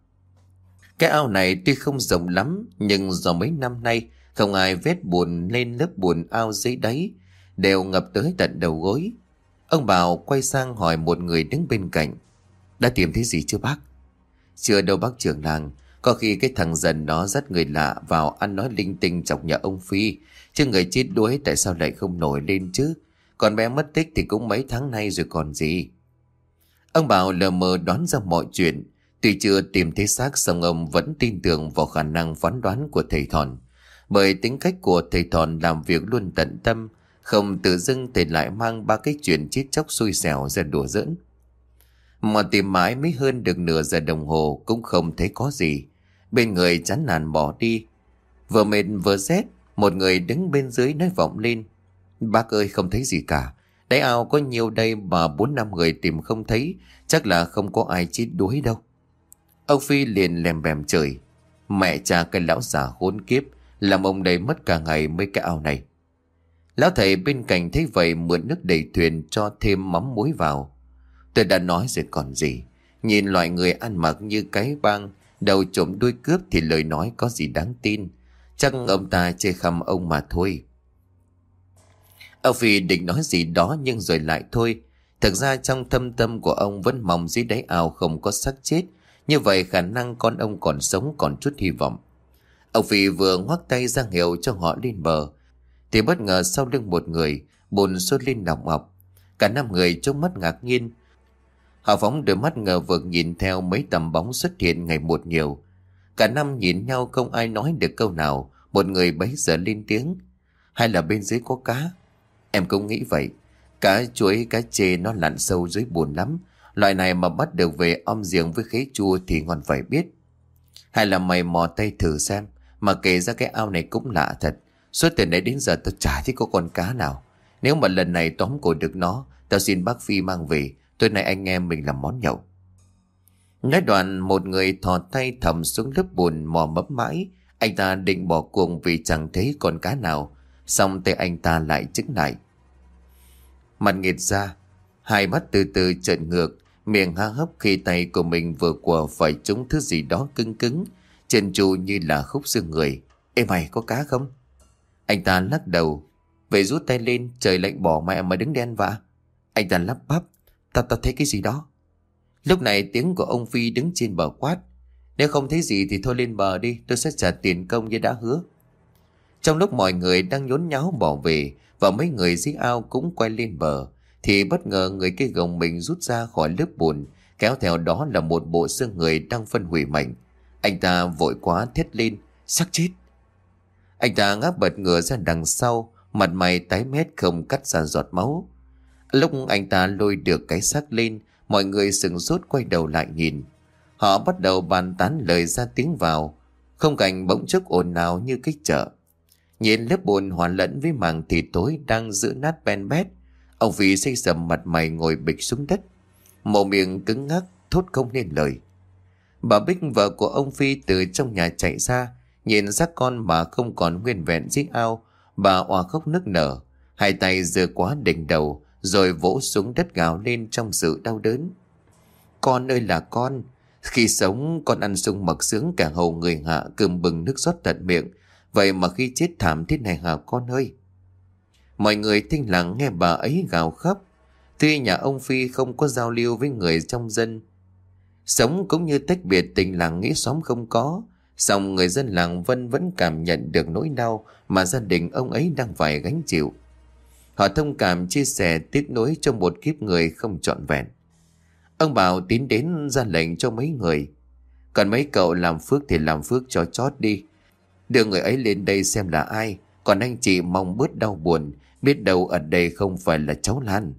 Cái ao này tuy không rộng lắm, nhưng do mấy năm nay không ai vét bùn lên lớp bùn ao dưới đáy, đều ngập tới tận đầu gối. Ông Bảo quay sang hỏi một người đứng bên cạnh: Đã tìm thấy gì chưa bác? Chưa đâu bác trưởng làng. Có khi cái thằng dần nó dắt người lạ vào ăn nói linh tinh chọc nhà ông Phi. Chứ người chết đuối tại sao lại không nổi lên chứ? Còn bé mất tích thì cũng mấy tháng nay rồi còn gì. Ông Bảo lờ mờ đoán ra mọi chuyện. Tuy chưa tìm thấy xác, song ông vẫn tin tưởng vào khả năng phán đoán của thầy Thòn. Bởi tính cách của thầy Thòn làm việc luôn tận tâm, không tự dưng thầy lại mang ba cái chuyện chết chóc xui xẻo ra đùa giỡn. Mà tìm mãi mới hơn được nửa giờ đồng hồ cũng không thấy có gì. Bên người chán nản bỏ đi. Vừa mệt vừa rét, một người đứng bên dưới nói vọng lên: Bác ơi, không thấy gì cả. Đáy ao có nhiều đây mà bốn năm người tìm không thấy, chắc là không có ai chết đuối đâu. Ông Phi liền lèm bèm chửi: Mẹ cha cái lão già khốn kiếp, làm ông đây mất cả ngày mấy cái ao này. Lão thầy bên cạnh thấy vậy mượn nước đầy thuyền cho thêm mắm muối vào. Tôi đã nói rồi còn gì. Nhìn loại người ăn mặc như cái bang, đầu trộm đuôi cướp thì lời nói có gì đáng tin. Chắc ông ta chê khăm ông mà thôi. Ông Phi định nói gì đó nhưng rồi lại thôi. Thực ra trong thâm tâm của ông vẫn mong dưới đáy ao không có xác chết. Như vậy khả năng con ông còn sống còn chút hy vọng. Ông Phi vừa ngoắc tay ra hiệu cho họ lên bờ thì bất ngờ sau lưng một người bùn sôi lên nòng ọc. Cả năm người trông mắt ngạc nhiên. Họ phóng đôi mắt ngờ vực nhìn theo mấy tầm bóng xuất hiện ngày một nhiều. Cả năm nhìn nhau không ai nói được câu nào. Một người bấy giờ lên tiếng: Hay là bên dưới có cá? Em cũng nghĩ vậy. Cá chuối, cá chê nó lặn sâu dưới bùn lắm. Loại này mà bắt được về om giềng với khế chua thì ngon phải biết. Hay là mày mò tay thử xem. Mà kể ra cái ao này cũng lạ thật. Suốt từ nãy đến giờ tao chả thấy có con cá nào. Nếu mà lần này tóm cổ được nó, tao xin bác Phi mang về. Tối nay anh em mình làm món nhậu. Nói đoạn một người thò tay thầm xuống lớp bùn mò mẫm mãi. Anh ta định bỏ cuộc vì chẳng thấy con cá nào. Xong tay anh ta lại chững lại. Mặt nghệt ra, hai mắt từ từ trợn ngược, miệng há hốc khi tay của mình vừa quờ phải trúng thứ gì đó cứng cứng, trơn tru như là khúc xương người. Ê mày, có cá không? Anh ta lắc đầu. Vậy rút tay lên, trời lạnh bỏ mẹ mà đứng đen vạ. Anh ta lắp bắp: Tao tao thấy cái gì đó. Lúc này tiếng của ông Phi đứng trên bờ quát: Nếu không thấy gì thì thôi lên bờ đi, tôi sẽ trả tiền công như đã hứa. Trong lúc mọi người đang nhốn nháo bỏ về và mấy người dưới ao cũng quay lên bờ, thì bất ngờ người kia gồng mình rút ra khỏi lớp bùn, kéo theo đó là một bộ xương người đang phân hủy mạnh. Anh ta vội quá thét lên: Xác chết! Anh ta ngáp bật ngửa ra đằng sau, mặt mày tái mét không cắt ra giọt máu. Lúc anh ta lôi được cái xác lên, mọi người sửng sốt quay đầu lại nhìn. Họ bắt đầu bàn tán lời ra tiếng vào. Không cảnh bỗng chốc ồn ào như cái chợ. Nhìn lớp bùn hòa lẫn với màng thịt tối đang giữ nát ben bét, ông Phi xây sầm mặt mày ngồi bịch xuống đất, mồm miệng cứng ngắc thốt không nên lời. Bà Bích, vợ của ông Phi, từ trong nhà chạy ra, nhìn xác con mà không còn nguyên vẹn dưới ao. Bà òa khóc nức nở, hai tay giơ quá đỉnh đầu rồi vỗ xuống đất gào lên trong sự đau đớn. Con ơi là con! Khi sống con ăn sung mặc sướng cả hầu người hạ, cơm bừng nước rót tận miệng. Vậy mà khi chết thảm thế này hả con ơi? Mọi người thinh lặng nghe bà ấy gào khóc. Tuy nhà ông Phi không có giao lưu với người trong dân, sống cũng như tách biệt, tình làng nghĩa xóm không có, song người dân làng Vân vẫn cảm nhận được nỗi đau mà gia đình ông ấy đang phải gánh chịu. Họ thông cảm chia sẻ tiếc nuối cho một kiếp người không trọn vẹn. Ông Bảo tiến đến ra lệnh cho mấy người: Còn mấy cậu làm phước thì làm phước cho chót đi, đưa người ấy lên đây xem là ai. Còn anh chị mong bớt đau buồn, biết đâu ở đây không phải là cháu Lan.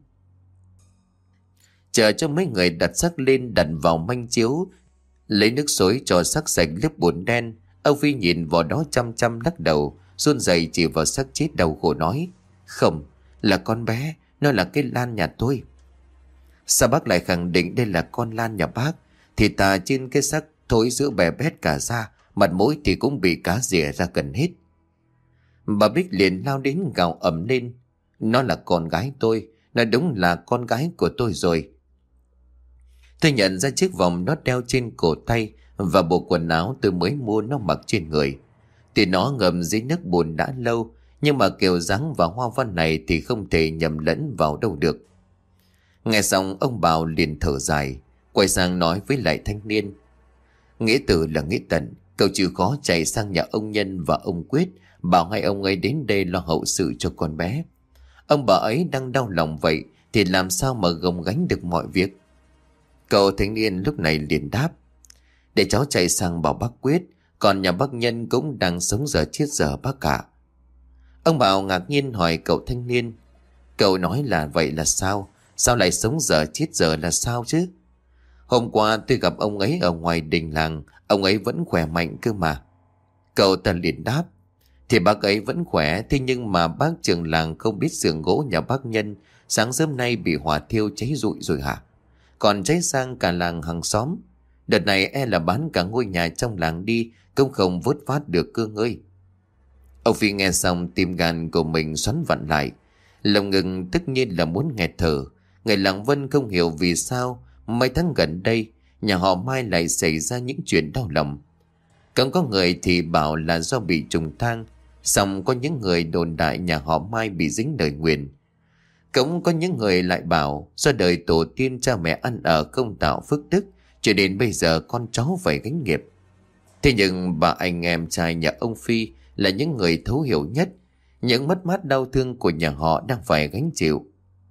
Chờ cho mấy người đặt xác lên, đặt vào manh chiếu, lấy nước xối cho xác sạch lớp bùn đen. Ông Phi nhìn vào đó chăm chăm lắc đầu, run rẩy chỉ vào xác chết đau khổ nói: Không, là con bé, nó là cái Lan nhà tôi. Sao bác lại khẳng định đây là con Lan nhà bác? Thì tà trên cái xác thối giữa bè bét cả da, mặt mũi thì cũng bị cá rỉa ra gần hết. Bà Bích liền lao đến gào ầm lên: Nó là con gái tôi, nó đúng là con gái của tôi rồi. Tôi nhận ra chiếc vòng nó đeo trên cổ tay và bộ quần áo tôi mới mua nó mặc trên người. Tuy nó ngầm dưới nước bùn đã lâu, nhưng mà kiểu dáng và hoa văn này thì không thể nhầm lẫn vào đâu được. Nghe xong ông Bảo liền thở dài, quay sang nói với lại thanh niên: Nghĩa tử là nghĩa tận, cậu chịu khó chạy sang nhà ông Nhân và ông Quyết, bảo hai ông ấy đến đây lo hậu sự cho con bé. Ông bà ấy đang đau lòng vậy thì làm sao mà gồng gánh được mọi việc. Cậu thanh niên lúc này liền đáp: để cháu chạy sang bảo bác Quyết, còn nhà bác Nhân cũng đang sống giờ chết giờ bác cả. Ông Bảo ngạc nhiên hỏi cậu thanh niên: cậu nói là vậy là sao? Sao lại sống giờ chết giờ là sao chứ? Hôm qua tôi gặp ông ấy ở ngoài đình làng, ông ấy vẫn khỏe mạnh cơ mà. Cậu ta liền đáp: thì bác ấy vẫn khỏe, thế nhưng mà bác trưởng làng không biết xưởng gỗ nhà bác Nhân sáng sớm nay bị hỏa thiêu cháy rụi rồi hả? Còn cháy sang cả làng hàng xóm. Đợt này e là bán cả ngôi nhà trong làng đi, cũng không vớt vát được cơ ngơi. Ông Phi nghe xong tim gan của mình xoắn vặn lại, lòng ngực tất nhiên là muốn nghẹt thở. Người làng Vân không hiểu vì sao mấy tháng gần đây nhà họ Mai lại xảy ra những chuyện đau lòng. Cũng có người thì bảo là do bị trùng thang, song có những người đồn đại nhà họ Mai bị dính lời nguyền. Cũng có những người lại bảo do đời tổ tiên cha mẹ ăn ở không tạo phước đức, cho đến bây giờ con cháu phải gánh nghiệp. Thế nhưng bà anh em trai nhà ông Phi là những người thấu hiểu nhất những mất mát đau thương của nhà họ đang phải gánh chịu.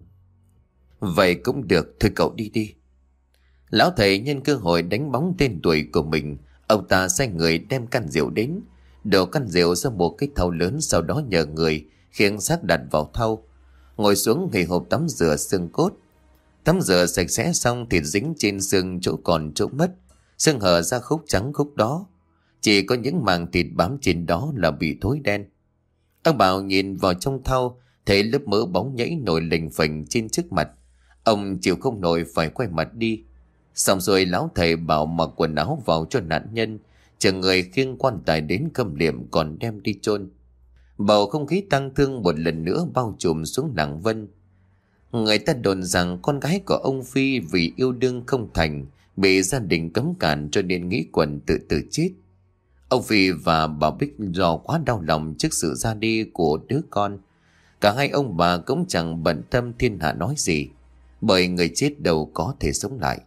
Vậy cũng được, thôi cậu đi đi. Lão thầy nhân cơ hội đánh bóng tên tuổi của mình, ông ta sai người đem căn rượu đến, đổ căn rượu ra một cái thau lớn, sau đó nhờ người khiêng xác đặt vào thau, ngồi xuống nghỉ hộp tắm rửa xương cốt. Tắm rửa sạch sẽ xong, thịt dính trên xương chỗ còn chỗ mất, xương hở ra khúc trắng khúc đó, chỉ có những màng thịt bám trên đó là bị thối đen. Ông Bảo nhìn vào trong thau, thấy lớp mỡ bóng nhảy nổi lềnh phềnh trên trước mặt. Ông chịu không nổi phải quay mặt đi. Xong rồi lão thầy bảo mặc quần áo vào cho nạn nhân, chờ người khiêng quan tài đến khâm liệm còn đem đi chôn. Bầu không khí tang thương một lần nữa bao trùm xuống làng Vân. Người ta đồn rằng con gái của ông Phi vì yêu đương không thành, bị gia đình cấm cản cho nên nghĩ quẩn tự tử chết. Ông Phi và bà Bích do quá đau lòng trước sự ra đi của đứa con, cả hai ông bà cũng chẳng bận tâm thiên hạ nói gì, bởi người chết đâu có thể sống lại.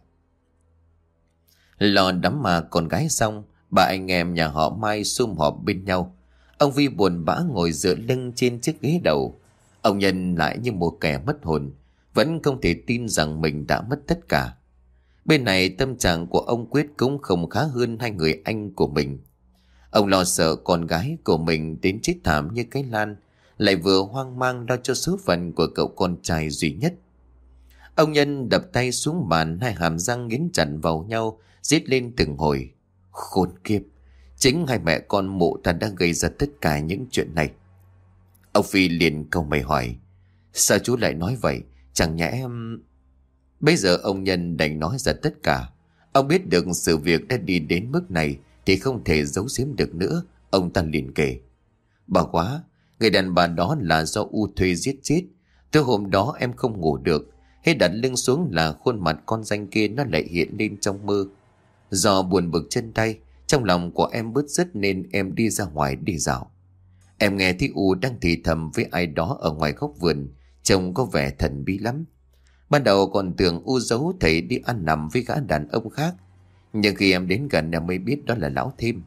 Lo đám ma con gái xong, bà anh em nhà họ Mai sum họp bên nhau. Ông Phi buồn bã ngồi dựa lưng trên chiếc ghế đầu. Ông Nhân lại như một kẻ mất hồn, vẫn không thể tin rằng mình đã mất tất cả. Bên này tâm trạng của ông Quyết cũng không khá hơn hai người anh của mình. Ông lo sợ con gái của mình đến chết thảm như cái Lan, lại vừa hoang mang lo cho số phận của cậu con trai duy nhất. Ông Nhân đập tay xuống bàn, hai hàm răng nghiến chặt vào nhau, rít lên từng hồi: khốn kiếp, chính hai mẹ con mụ ta đã gây ra tất cả những chuyện này. Ông Phi liền câu mày hỏi: sao chú lại nói vậy? Chẳng nhẽ em... Bây giờ ông Nhân đành nói ra tất cả. Ông biết được sự việc đã đi đến mức này thì không thể giấu giếm được nữa. Ông ta liền kể: bà quá, người đàn bà đó là do U thuê giết chết. Từ hôm đó em không ngủ được, hết đặt lưng xuống là khuôn mặt con danh kia nó lại hiện lên trong mơ. Do buồn bực chân tay, trong lòng của em bứt rứt nên em đi ra ngoài đi dạo. Em nghe thấy U đang thì thầm với ai đó ở ngoài góc vườn, trông có vẻ thần bí lắm. Ban đầu còn tưởng U giấu thầy đi ăn nằm với gã đàn ông khác, nhưng khi em đến gần em mới biết đó là lão Thêm.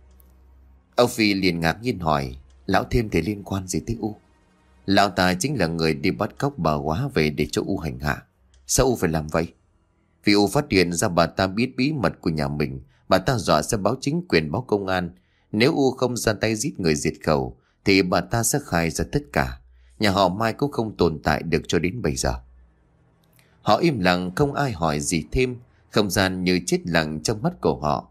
Ông Phi liền ngạc nhiên hỏi: lão Thêm thì liên quan gì tới U? Lão ta chính là người đi bắt cóc bà quá về để cho U hành hạ. Sao U phải làm vậy? Vì U phát hiện ra bà ta biết bí mật của nhà mình, bà ta dọa sẽ báo chính quyền, báo công an. Nếu U không ra tay giết người diệt khẩu thì bà ta sẽ khai ra tất cả. Nhà họ Mai cũng không tồn tại được cho đến bây giờ. Họ im lặng, không ai hỏi gì thêm, không gian như chết lặng trong mắt của họ.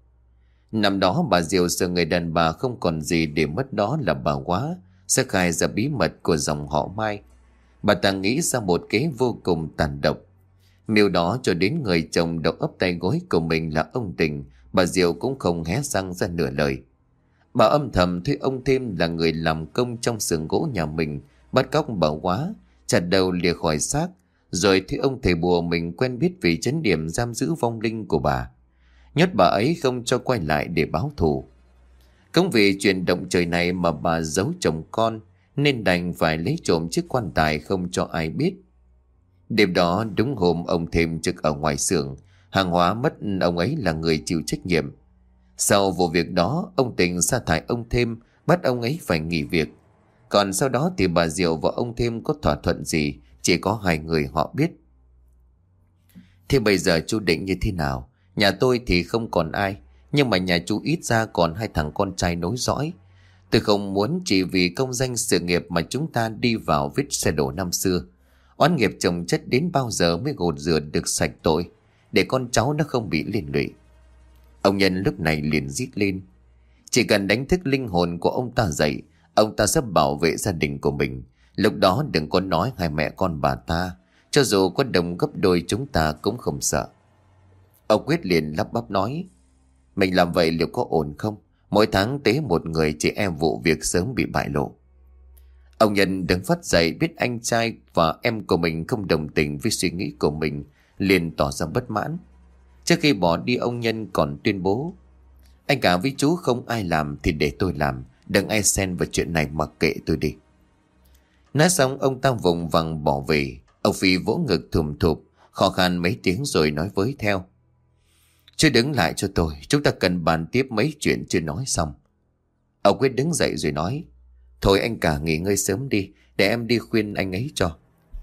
Năm đó bà Diệu sợ người đàn bà không còn gì để mất đó là bà quá sẽ khai ra bí mật của dòng họ Mai. Bà ta nghĩ ra một kế vô cùng tàn độc. Miêu đó cho đến người chồng đầu ấp tay gối của mình là ông Tình, bà Diệu cũng không hé răng ra nửa lời. Bà âm thầm thuê ông Thêm là người làm công trong xưởng gỗ nhà mình, bắt cóc bà quá, chặt đầu lìa khỏi xác, rồi thuê ông thầy bùa mình quen biết vì trấn điểm giam giữ vong linh của bà, nhốt bà ấy không cho quay lại để báo thù. Cũng vì chuyện động trời này mà bà giấu chồng con, nên đành phải lấy trộm chiếc quan tài không cho ai biết. Đêm đó đúng hôm ông Thêm trực ở ngoài xưởng, Hàng hóa mất ông ấy là người chịu trách nhiệm. Sau vụ việc đó, ông Tình sa thải ông Thêm, bắt ông ấy phải nghỉ việc. Còn sau đó thì bà Diệu và ông Thêm có thỏa thuận gì, chỉ có hai người họ biết. Thế bây giờ chú định như thế nào? Nhà tôi thì không còn ai, nhưng mà nhà chú ít ra còn hai thằng con trai nối dõi. Tôi không muốn chỉ vì công danh sự nghiệp mà chúng ta đi vào vết xe đổ năm xưa. Oán nghiệp chồng chất đến bao giờ mới gột rửa được sạch tội, để con cháu nó không bị liên lụy. Ông Nhân lúc này liền rít lên. Chỉ cần đánh thức linh hồn của ông ta dậy, ông ta sẽ bảo vệ gia đình của mình. Lúc đó đừng có nói hai mẹ con bà ta, cho dù có đồng gấp đôi chúng ta cũng không sợ. Ông Quyết liền lắp bắp nói, mình làm vậy liệu có ổn không? Mỗi tháng tế một người, chị em vụ việc sớm bị bại lộ. Ông Nhân đứng phát dậy, biết anh trai và em của mình không đồng tình với suy nghĩ của mình, liền tỏ ra bất mãn. Trước khi bỏ đi, ông Nhân còn tuyên bố, anh cả với chú không ai làm thì để tôi làm, đừng ai xen vào chuyện này, mặc kệ tôi đi. Nói xong ông ta vùng vằng bỏ về. Ông Phi vỗ ngực thùm thụp, khó khăn mấy tiếng rồi nói với theo, chú đứng lại cho tôi, chúng ta cần bàn tiếp mấy chuyện chưa nói xong. Ông Quyết đứng dậy rồi nói, thôi anh cả nghỉ ngơi sớm đi, để em đi khuyên anh ấy cho.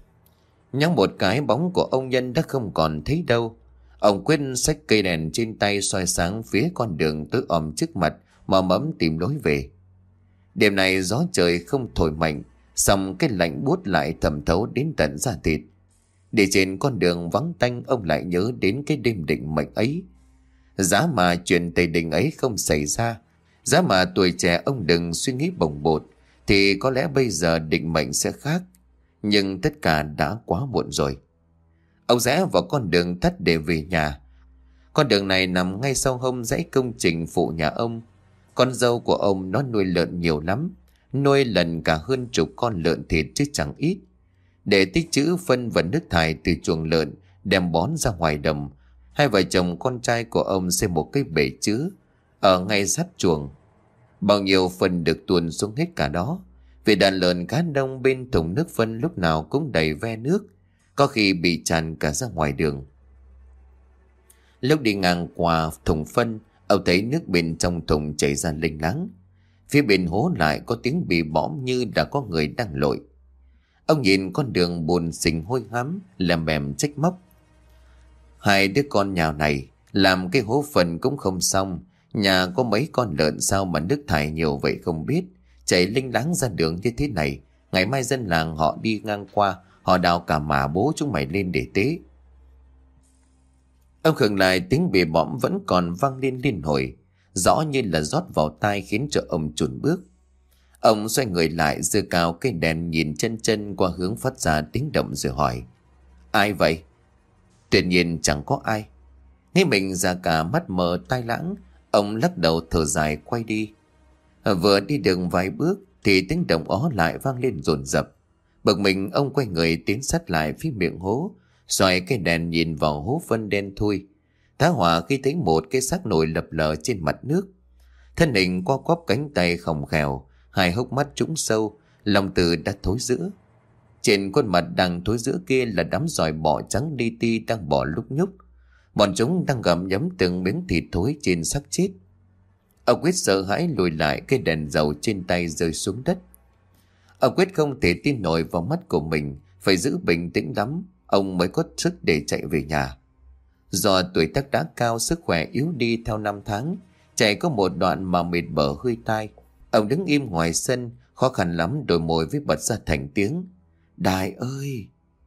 Nhắm một cái, bóng của ông Nhân đã không còn thấy đâu. Ông Quyết xách cây đèn trên tay soi sáng phía con đường tối om trước mặt mà mẫm tìm lối về. Đêm này gió trời không thổi mạnh, song cái lạnh buốt lại thẩm thấu đến tận da thịt. Để trên con đường vắng tanh, ông lại nhớ đến cái đêm định mệnh ấy. Giá mà chuyện tây đình ấy không xảy ra, giá mà tuổi trẻ ông đừng suy nghĩ bồng bột, thì có lẽ bây giờ định mệnh sẽ khác. Nhưng tất cả đã quá muộn rồi. Ông rẽ vào con đường tắt để về nhà. Con đường này nằm ngay sau hông dãy công trình phụ nhà ông. Con dâu của ông nó nuôi lợn nhiều lắm, nuôi lần cả hơn chục con lợn thịt chứ chẳng ít. Để tích trữ phân và nước thải từ chuồng lợn đem bón ra ngoài đồng, hai vợ chồng con trai của ông xây một cái bể chứa ở ngay sát chuồng. Bao nhiêu phân được tuồn xuống hết cả đó, vì đàn lợn khá đông, bên thùng nước phân lúc nào cũng đầy ve nước, có khi bị tràn cả ra ngoài đường. Lúc đi ngang qua thùng phân, ông thấy nước bên trong thùng chảy ra lênh láng. Phía bên hố lại có tiếng bị bõm như đã có người đang lội. Ông nhìn con đường bùn xình hôi hám, làm bèm trách móc. Hai đứa con nhà này làm cái hố phân cũng không xong. Nhà có mấy con lợn sao mà nước thải nhiều vậy không biết, chảy linh láng ra đường như thế này. Ngày mai dân làng họ đi ngang qua, họ đào cả mả bố chúng mày lên để tế. Ông khựng lại, tiếng bì bõm vẫn còn vang lên liên hồi, rõ như là rót vào tai khiến cho ông chùn bước. Ông xoay người lại, giơ cao cây đèn nhìn chân chân qua hướng phát ra tiếng động rồi hỏi, ai vậy? Tuyệt nhiên chẳng có ai. Nghe mình ra cả mắt mờ tai lãng, ông lắc đầu thở dài quay đi. Vừa đi được vài bước thì tiếng động ó lại vang lên dồn dập. Bực mình, ông quay người tiến sát lại phía miệng hố, xoay cây đèn nhìn vào hố phân đen thui. Tá hỏa khi thấy một cái xác nổi lập lờ trên mặt nước. Thân hình co quắp, cánh tay khòng khèo, hai hốc mắt trũng sâu, lòng từ đã thối rữa. Trên khuôn mặt đang thối rữa kia là đám giòi bọ trắng li ti đang bò lúc nhúc. Bọn chúng đang gặm nhấm từng miếng thịt thối trên xác chết. Ông Quyết sợ hãi lùi lại, cây đèn dầu trên tay rơi xuống đất. Ông Quyết không thể tin nổi vào mắt của mình, phải giữ bình tĩnh lắm ông mới có sức để chạy về nhà. Do tuổi tác đã cao, sức khỏe yếu đi theo năm tháng, chạy có một đoạn mà mệt bở hơi tai. Ông đứng im ngoài sân, khó khăn lắm đôi môi với bật ra thành tiếng, Đại ơi!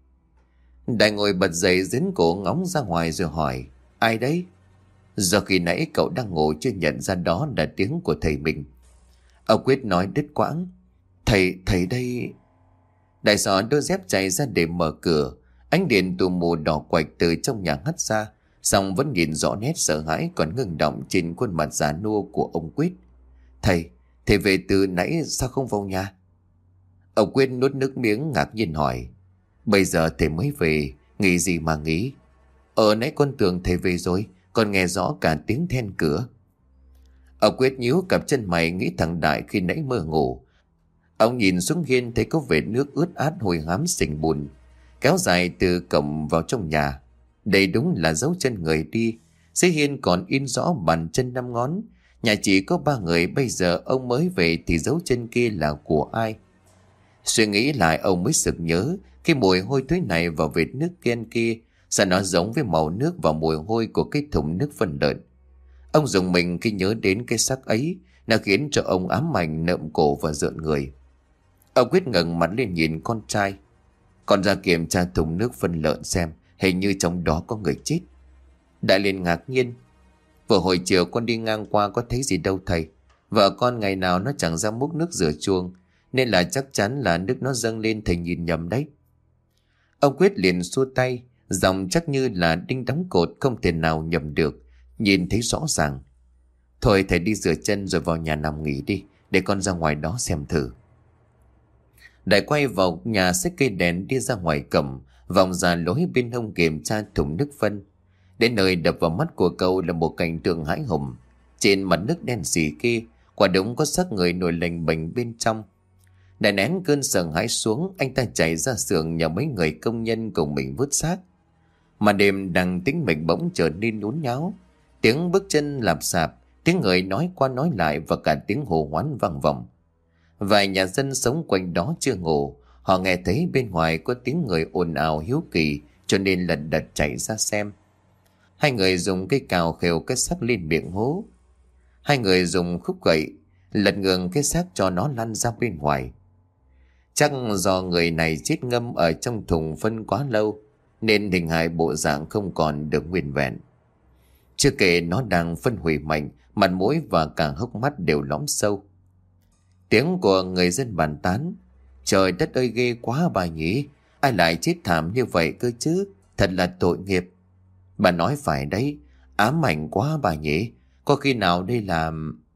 Đại ngồi bật dậy, dến cổ ngóng ra ngoài rồi hỏi, ai đấy? Do khi nãy cậu đang ngủ chưa nhận ra đó là tiếng của thầy mình. Ông Quyết nói đứt quãng, Thầy, thầy đây... Đại sọ đôi dép chạy ra để mở cửa. Ánh điện tù mù đỏ quạch từ trong nhà hắt ra, song vẫn nhìn rõ nét sợ hãi còn ngừng động trên khuôn mặt già nua của ông Quyết. Thầy, thầy về từ nãy sao không vào nhà? Ông Quyết nuốt nước miếng ngạc nhiên hỏi, bây giờ thầy mới về, nghĩ gì mà nghĩ? Ở nãy con tưởng thầy về rồi, còn nghe rõ cả tiếng then cửa. Ông Quyết nhíu cặp chân mày, nghĩ thằng Đại khi nãy mơ ngủ. Ông nhìn xuống hiên thấy có vệt nước ướt át hôi hám sình bùn kéo dài từ cổng vào trong nhà. Đây đúng là dấu chân người đi. Dưới hiên còn in rõ bàn chân năm ngón. Nhà chỉ có ba người, bây giờ ông mới về thì dấu chân kia là của ai? Suy nghĩ lại ông mới sực nhớ cái mùi hôi thối này và vệt nước đen kia, sao nó giống với màu nước và mùi hôi của cái thùng nước phân lợn. Ông dùng mình khi nhớ đến cái xác ấy, nó khiến cho ông ám ảnh nợm cổ và rợn người. Ông quyết ngẩng mặt lên nhìn con trai. Con ra kiểm tra thùng nước phân lợn xem, hình như trong đó có người chết. Đại Liên ngạc nhiên. Vừa hồi chiều con đi ngang qua có thấy gì đâu thầy. Vợ con ngày nào nó chẳng ra múc nước rửa chuông, nên là chắc chắn là nước nó dâng lên, thầy nhìn nhầm đấy. Ông Quyết liền xua tay, giọng chắc như là đinh đóng cột, không thể nào nhầm được, nhìn thấy rõ ràng. Thôi thầy đi rửa chân rồi vào nhà nằm nghỉ đi, để con ra ngoài đó xem thử. Đại quay vào nhà xách cây đèn đi ra ngoài cổng, vòng ra lối bên hông kiểm tra thùng nước phân. Đến nơi đập vào mắt của cậu là một cảnh tượng hãi hùng. Trên mặt nước đen xì kia, quả đúng có xác người nổi lềnh bềnh bên trong. Đại nén cơn sợ hãi xuống, anh ta chạy ra xưởng nhờ mấy người công nhân cùng mình vớt xác. Mà đêm đang tĩnh mịch bỗng trở nên nhốn nháo. Tiếng bước chân lạp xạp, tiếng người nói qua nói lại và cả tiếng hô hoán vang vọng. Vài nhà dân sống quanh đó chưa ngủ, họ nghe thấy bên ngoài có tiếng người ồn ào hiếu kỳ, cho nên lật đật chạy ra xem. Hai người dùng cây cào khều cái xác lên miệng hố. Hai người dùng khúc gậy lật ngược cái xác cho nó lăn ra bên ngoài. Chắc do người này chết ngâm ở trong thùng phân quá lâu, nên hình hài bộ dạng không còn được nguyên vẹn. Chưa kể nó đang phân hủy mạnh, mặt mũi và cả hốc mắt đều lõm sâu. Tiếng của người dân bàn tán. Trời đất ơi, ghê quá bà nhỉ, ai lại chết thảm như vậy cơ chứ, thật là tội nghiệp. Bà nói phải đấy, ám ảnh quá bà nhỉ, có khi nào đây là...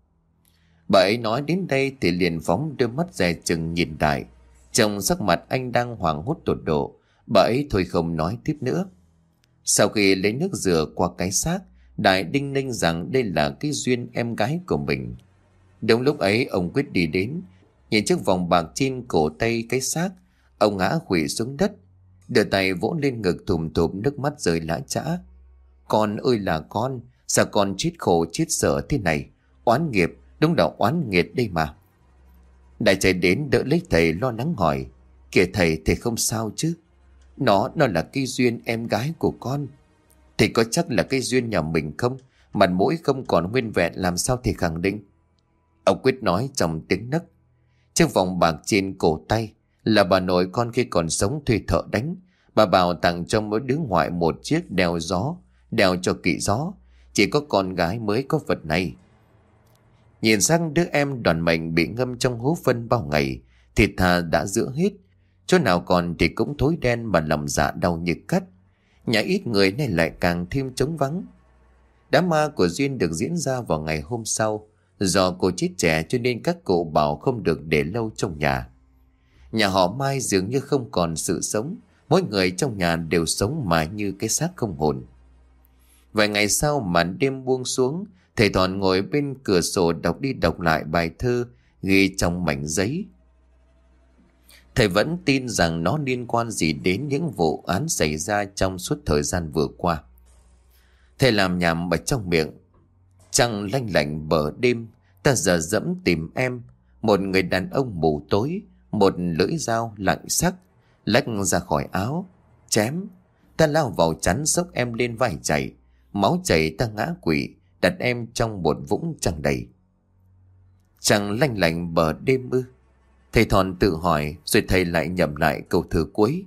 Bà ấy nói đến đây thì liền phóng đôi mắt dè chừng nhìn Đại. Trong sắc mặt anh đang hoảng hốt tột độ, bà ấy thôi không nói tiếp nữa. Sau khi lấy nước rửa qua cái xác, Đại đinh ninh rằng đây là cái duyên em gái của mình. Đúng lúc ấy ông Quyết đi đến, nhìn chiếc vòng bạc trên cổ tay cái xác, ông ngã khuỵu xuống đất, đưa tay vỗ lên ngực thùm thụp, nước mắt rơi lã chã. Con ơi là con, sao con chết khổ chết sở thế này, oán nghiệp, đúng là oán nghiệt đây mà. Đại chạy đến đỡ lấy thầy, lo lắng hỏi. Kìa thầy, thầy không sao chứ? Nó, nó là cái duyên em gái của con. Thầy có chắc là cái duyên nhà mình không? Mặt mũi không còn nguyên vẹn làm sao thầy khẳng định? Ông Quyết nói trong tiếng nấc. Chiếc vòng bạc trên cổ tay là bà nội con khi còn sống thuê thợ đánh. Bà bảo tặng cho mỗi đứa ngoại một chiếc đeo gió, đeo cho kỵ gió. Chỉ có con gái mới có vật này. Nhìn sang đứa em đoàn mệnh bị ngâm trong hố phân bao ngày, thịt thà đã rữa hết, chỗ nào còn thì cũng thối đen mà lòng dạ đau như cắt. Nhà ít người này lại càng thêm trống vắng. Đám ma của Duyên được diễn ra vào ngày hôm sau. Do cô chết trẻ cho nên các cụ bảo không được để lâu trong nhà. Nhà họ Mai dường như không còn sự sống, mỗi người trong nhà đều sống mà như cái xác không hồn. Vài ngày sau màn đêm buông xuống, thầy Thọn ngồi bên cửa sổ đọc đi đọc lại bài thơ ghi trong mảnh giấy. Thầy vẫn tin rằng nó liên quan gì đến những vụ án xảy ra trong suốt thời gian vừa qua. Thầy làm nhảm ở trong miệng. Trăng lanh lảnh bờ đêm, ta giờ dẫm tìm em. Một người đàn ông mù tối, một lưỡi dao lạnh sắc lách ra khỏi áo, chém. Ta lao vào chắn xốc em lên vai chạy, máu chảy ta ngã quỵ, đặt em trong một vũng trăng đầy. Trăng lanh lảnh bờ đêm ư? Thầy Thọn tự hỏi, rồi thầy lại nhẩm lại câu thơ cuối.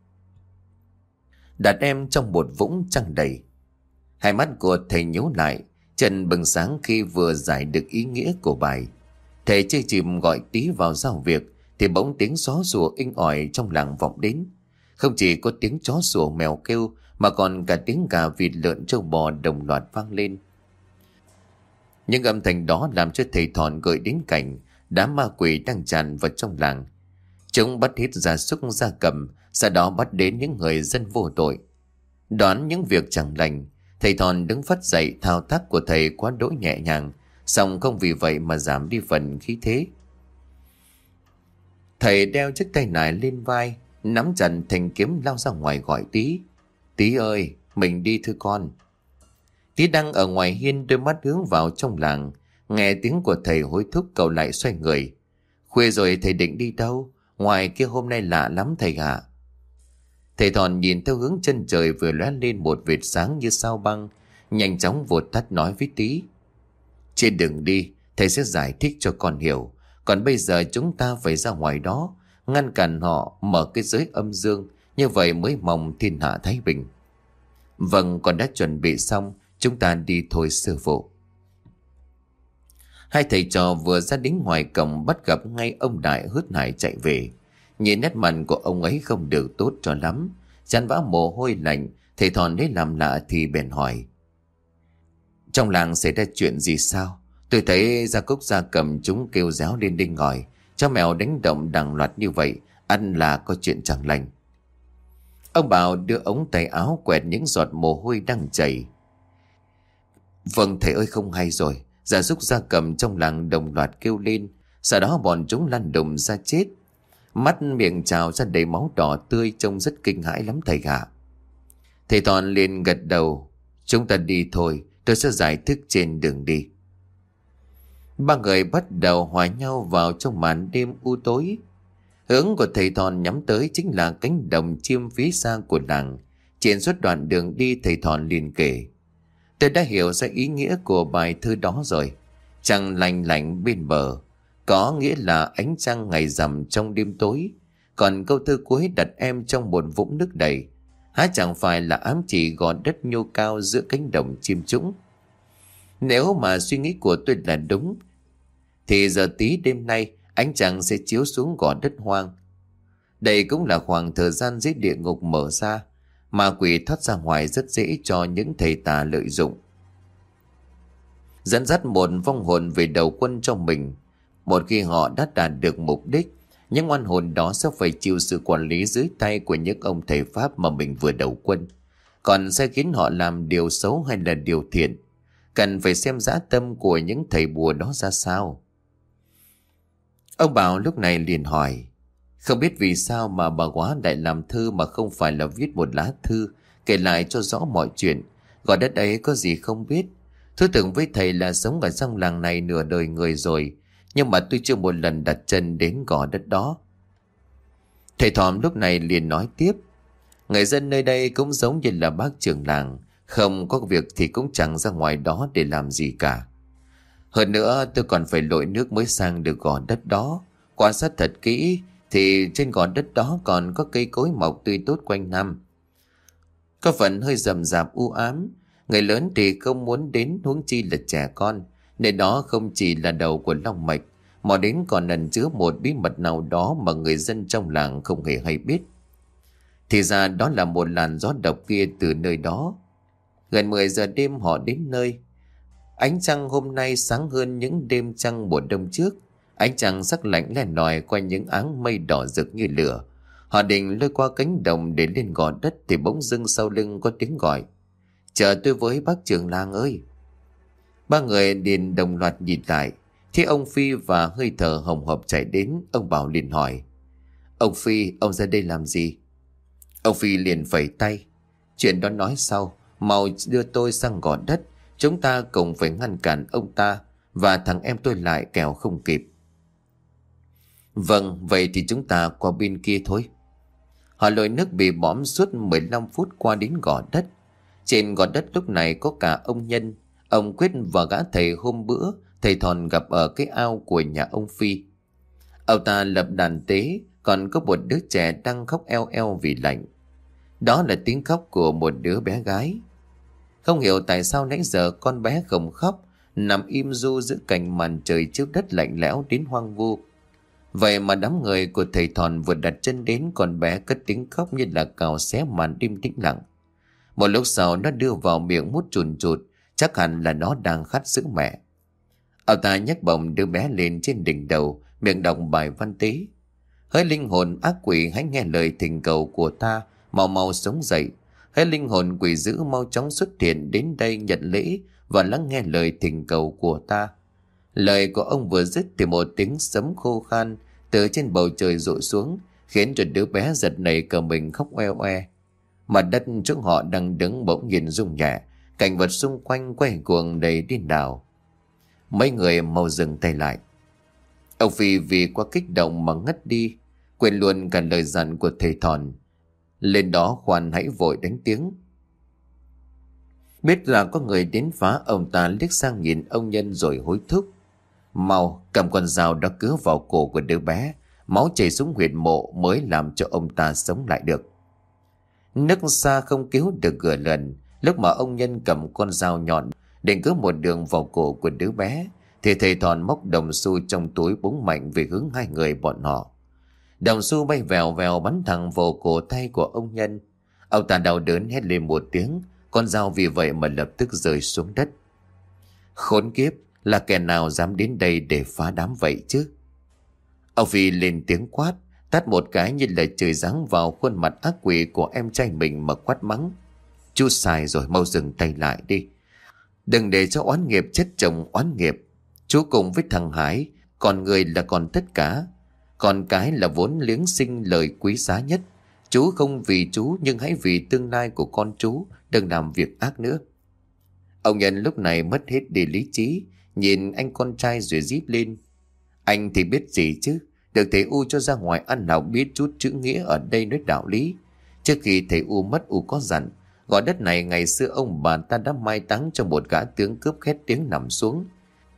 Đặt em trong một vũng trăng đầy. Hai mắt của thầy nhíu lại, chân bừng sáng khi vừa giải được ý nghĩa của bài. Thầy chưa chìm gọi tí vào giao việc thì bỗng tiếng chó sủa inh ỏi trong làng vọng đến. Không chỉ có tiếng chó sủa mèo kêu mà còn cả tiếng gà vịt lợn trâu bò đồng loạt vang lên. Những âm thanh đó làm cho thầy Thọn gợi đến cảnh đám ma quỷ đang tràn vào trong làng. Chúng bắt hết gia súc gia cầm, sau đó bắt đến những người dân vô tội. Đoán những việc chẳng lành, thầy Thọn đứng phắt dậy, thao tác của thầy quá đỗi nhẹ nhàng, song không vì vậy mà giảm đi phần khí thế. Thầy đeo chiếc tay nải lên vai, nắm chặt thanh kiếm lao ra ngoài gọi Tí. Tí ơi, mình đi thưa con. Tí đang ở ngoài hiên, đôi mắt hướng vào trong làng. Nghe tiếng của thầy hối thúc, cậu lại xoay người. Khuya rồi thầy định đi đâu? Ngoài kia hôm nay lạ lắm thầy ạ. Thầy Thòn nhìn theo hướng chân trời vừa lóe lên một vệt sáng như sao băng, nhanh chóng vụt tắt nói với Tí. Trên đường đi, thầy sẽ giải thích cho con hiểu. Còn bây giờ chúng ta phải ra ngoài đó, ngăn cản họ mở cái giới âm dương, như vậy mới mong thiên hạ thái bình. Vâng, con đã chuẩn bị xong, chúng ta đi thôi sư phụ. Hai thầy trò vừa ra đến ngoài cổng bắt gặp ngay ông Đại hớt hải chạy về. Nhìn nét mặt của ông ấy không được tốt cho lắm, chán vã mồ hôi lạnh. Thầy Thòn lấy làm lạ thì bèn hỏi. Trong làng xảy ra chuyện gì sao? Tôi thấy Gia Cúc Gia Cầm chúng kêu réo lên đinh ngòi, cho mèo đánh động đằng loạt như vậy, ăn là có chuyện chẳng lành. Ông Bảo đưa ống tay áo quẹt những giọt mồ hôi đang chảy. Vâng thầy ơi, không hay rồi. Gia Súc Gia Cầm trong làng đồng loạt kêu lên, sau đó bọn chúng lăn đùng ra chết. Mắt miệng trào ra đầy máu đỏ tươi, trông rất kinh hãi lắm thầy ạ. Thầy Thòn liền gật đầu. Chúng ta đi thôi, tôi sẽ giải thích trên đường đi. Ba người bắt đầu hòa nhau vào trong màn đêm u tối. Hướng của thầy Thòn nhắm tới chính là cánh đồng chiêm phía xa của làng. Trên suốt đoạn đường đi, thầy Thòn liền kể. Tôi đã hiểu ra ý nghĩa của bài thơ đó rồi. Trăng lành lạnh bên bờ, có nghĩa là ánh trăng ngày rằm trong đêm tối. Còn câu thơ cuối đặt em trong một vũng nước đầy, há chẳng phải là ám chỉ gò đất nhô cao giữa cánh đồng chiêm trũng. Nếu mà suy nghĩ của tôi là đúng, thì giờ tí đêm nay ánh trăng sẽ chiếu xuống gò đất hoang. Đây cũng là khoảng thời gian dưới địa ngục mở ra, ma quỷ thoát ra ngoài rất dễ cho những thầy tà lợi dụng, dẫn dắt một vong hồn về đầu quân cho mình. Một khi họ đã đạt được mục đích, những oan hồn đó sẽ phải chịu sự quản lý dưới tay của những ông thầy Pháp mà mình vừa đầu quân. Còn sẽ khiến họ làm điều xấu hay là điều thiện, cần phải xem dã tâm của những thầy bùa đó ra sao. Ông Bảo lúc này liền hỏi, không biết vì sao mà bà Quá lại làm thư mà không phải là viết một lá thư kể lại cho rõ mọi chuyện. Gò đất ấy có gì không biết. Tôi tưởng với thầy là sống ở trong làng này nửa đời người rồi, nhưng mà tôi chưa một lần đặt chân đến gò đất đó. Thầy Thòm lúc này liền nói tiếp, người dân nơi đây cũng giống như là bác trưởng làng, không có việc thì cũng chẳng ra ngoài đó để làm gì cả. Hơn nữa tôi còn phải lội nước mới sang được gò đất đó. Quan sát thật kỹ thì trên gò đất đó còn có cây cối mọc tươi tốt quanh năm. Có phần hơi rậm rạp u ám, người lớn thì không muốn đến, huống chi là trẻ con. Nên đó không chỉ là đầu của long mạch, mà đến còn ẩn chứa một bí mật nào đó mà người dân trong làng không hề hay biết. Thì ra đó là một làn gió độc kia từ nơi đó. Gần mười giờ đêm họ đến nơi. Ánh trăng hôm nay sáng hơn những đêm trăng mùa đông trước. Ánh trăng sắc lạnh len lỏi qua những áng mây đỏ rực như lửa. Họ định lôi qua cánh đồng để lên gò đất thì bỗng dưng sau lưng có tiếng gọi, chờ tôi với bác trưởng làng ơi. Ba người liền đồng loạt nhìn lại, thấy ông Phi và hơi thở hồng hộc chạy đến. Ông Bảo liền hỏi, ông Phi, ông ra đây làm gì? Ông Phi liền phẩy tay, chuyện đó nói sau, mau đưa tôi sang gò đất. Chúng ta cùng phải ngăn cản ông ta và thằng em tôi lại, kẻo không kịp. Vâng, vậy thì chúng ta qua bên kia thôi. Họ lội nước bị bõm suốt mười lăm phút qua đến gò đất. Trên gò đất lúc này có cả ông Nhân, ông Quyết và gã thầy hôm bữa thầy Thòn gặp ở cái ao của nhà ông Phi. Ông ta lập đàn tế, còn có một đứa trẻ đang khóc eo eo vì lạnh. Đó là tiếng khóc của một đứa bé gái. Không hiểu tại sao nãy giờ con bé không khóc, nằm im ru giữa cảnh màn trời trước đất lạnh lẽo đến hoang vu. Vậy mà đám người của thầy Thòn vừa đặt chân đến, con bé cất tiếng khóc như là cào xé màn đêm tĩnh lặng. Một lúc sau nó đưa vào miệng mút chùn chụt, chắc hẳn là nó đang khát sữa mẹ. Ông ta nhấc bổng đứa bé lên trên đỉnh đầu, miệng đọc bài văn tế. Hỡi linh hồn ác quỷ, hãy nghe lời thỉnh cầu của ta, mau mau sống dậy. Hỡi linh hồn quỷ dữ, mau chóng xuất hiện đến đây nhận lễ và lắng nghe lời thỉnh cầu của ta. Lời của ông vừa dứt thì một tiếng sấm khô khan từ trên bầu trời rội xuống, khiến cho đứa bé giật nảy cả mình khóc oe oe. Mặt đất chỗ họ đang đứng bỗng nhiên rung nhẹ, cảnh vật xung quanh quay cuồng đầy điên đảo. Mấy người mau dừng tay lại. Ông Phi vì quá kích động mà ngất đi, quên luôn cả lời dặn của thầy Thòn. Lên đó khoan hãy vội đánh tiếng. Biết là có người đến phá, ông ta liếc sang nhìn ông Nhân rồi hối thúc: mau cầm con dao đó cứa vào cổ của đứa bé, máu chảy xuống huyệt mộ mới làm cho ông ta sống lại được. Nước xa không cứu được gửa lần. Lúc mà ông Nhân cầm con dao nhọn định cứa một đường vào cổ của đứa bé, thì thầy Thòn móc đồng xu trong túi búng mạnh về hướng hai người bọn họ. Đồng xu bay vèo vèo bắn thẳng vào cổ tay của ông Nhân. Ông ta đau đớn hét lên một tiếng, con dao vì vậy mà lập tức rơi xuống đất. Khốn kiếp, là kẻ nào dám đến đây để phá đám vậy chứ? Ông Phi lên tiếng quát, tát một cái như là trời giáng vào khuôn mặt ác quỷ của em trai mình mà quát mắng: chú sai rồi, mau dừng tay lại đi. Đừng để cho oán nghiệp chất chồng oán nghiệp. Chú cùng với thằng Hải, còn người là còn tất cả. Còn cái là vốn liếng sinh lời quý giá nhất. Chú không vì chú, nhưng hãy vì tương lai của con chú, đừng làm việc ác nữa. Ông Nhân lúc này mất hết đi lý trí, nhìn anh con trai rồi rít lên: anh thì biết gì chứ, được thầy U cho ra ngoài ăn nào biết chút chữ nghĩa ở đây nói đạo lý. Trước khi thầy U mất, U có dặn gò đất này ngày xưa ông bà ta đã mai táng cho một gã tướng cướp khét tiếng nằm xuống.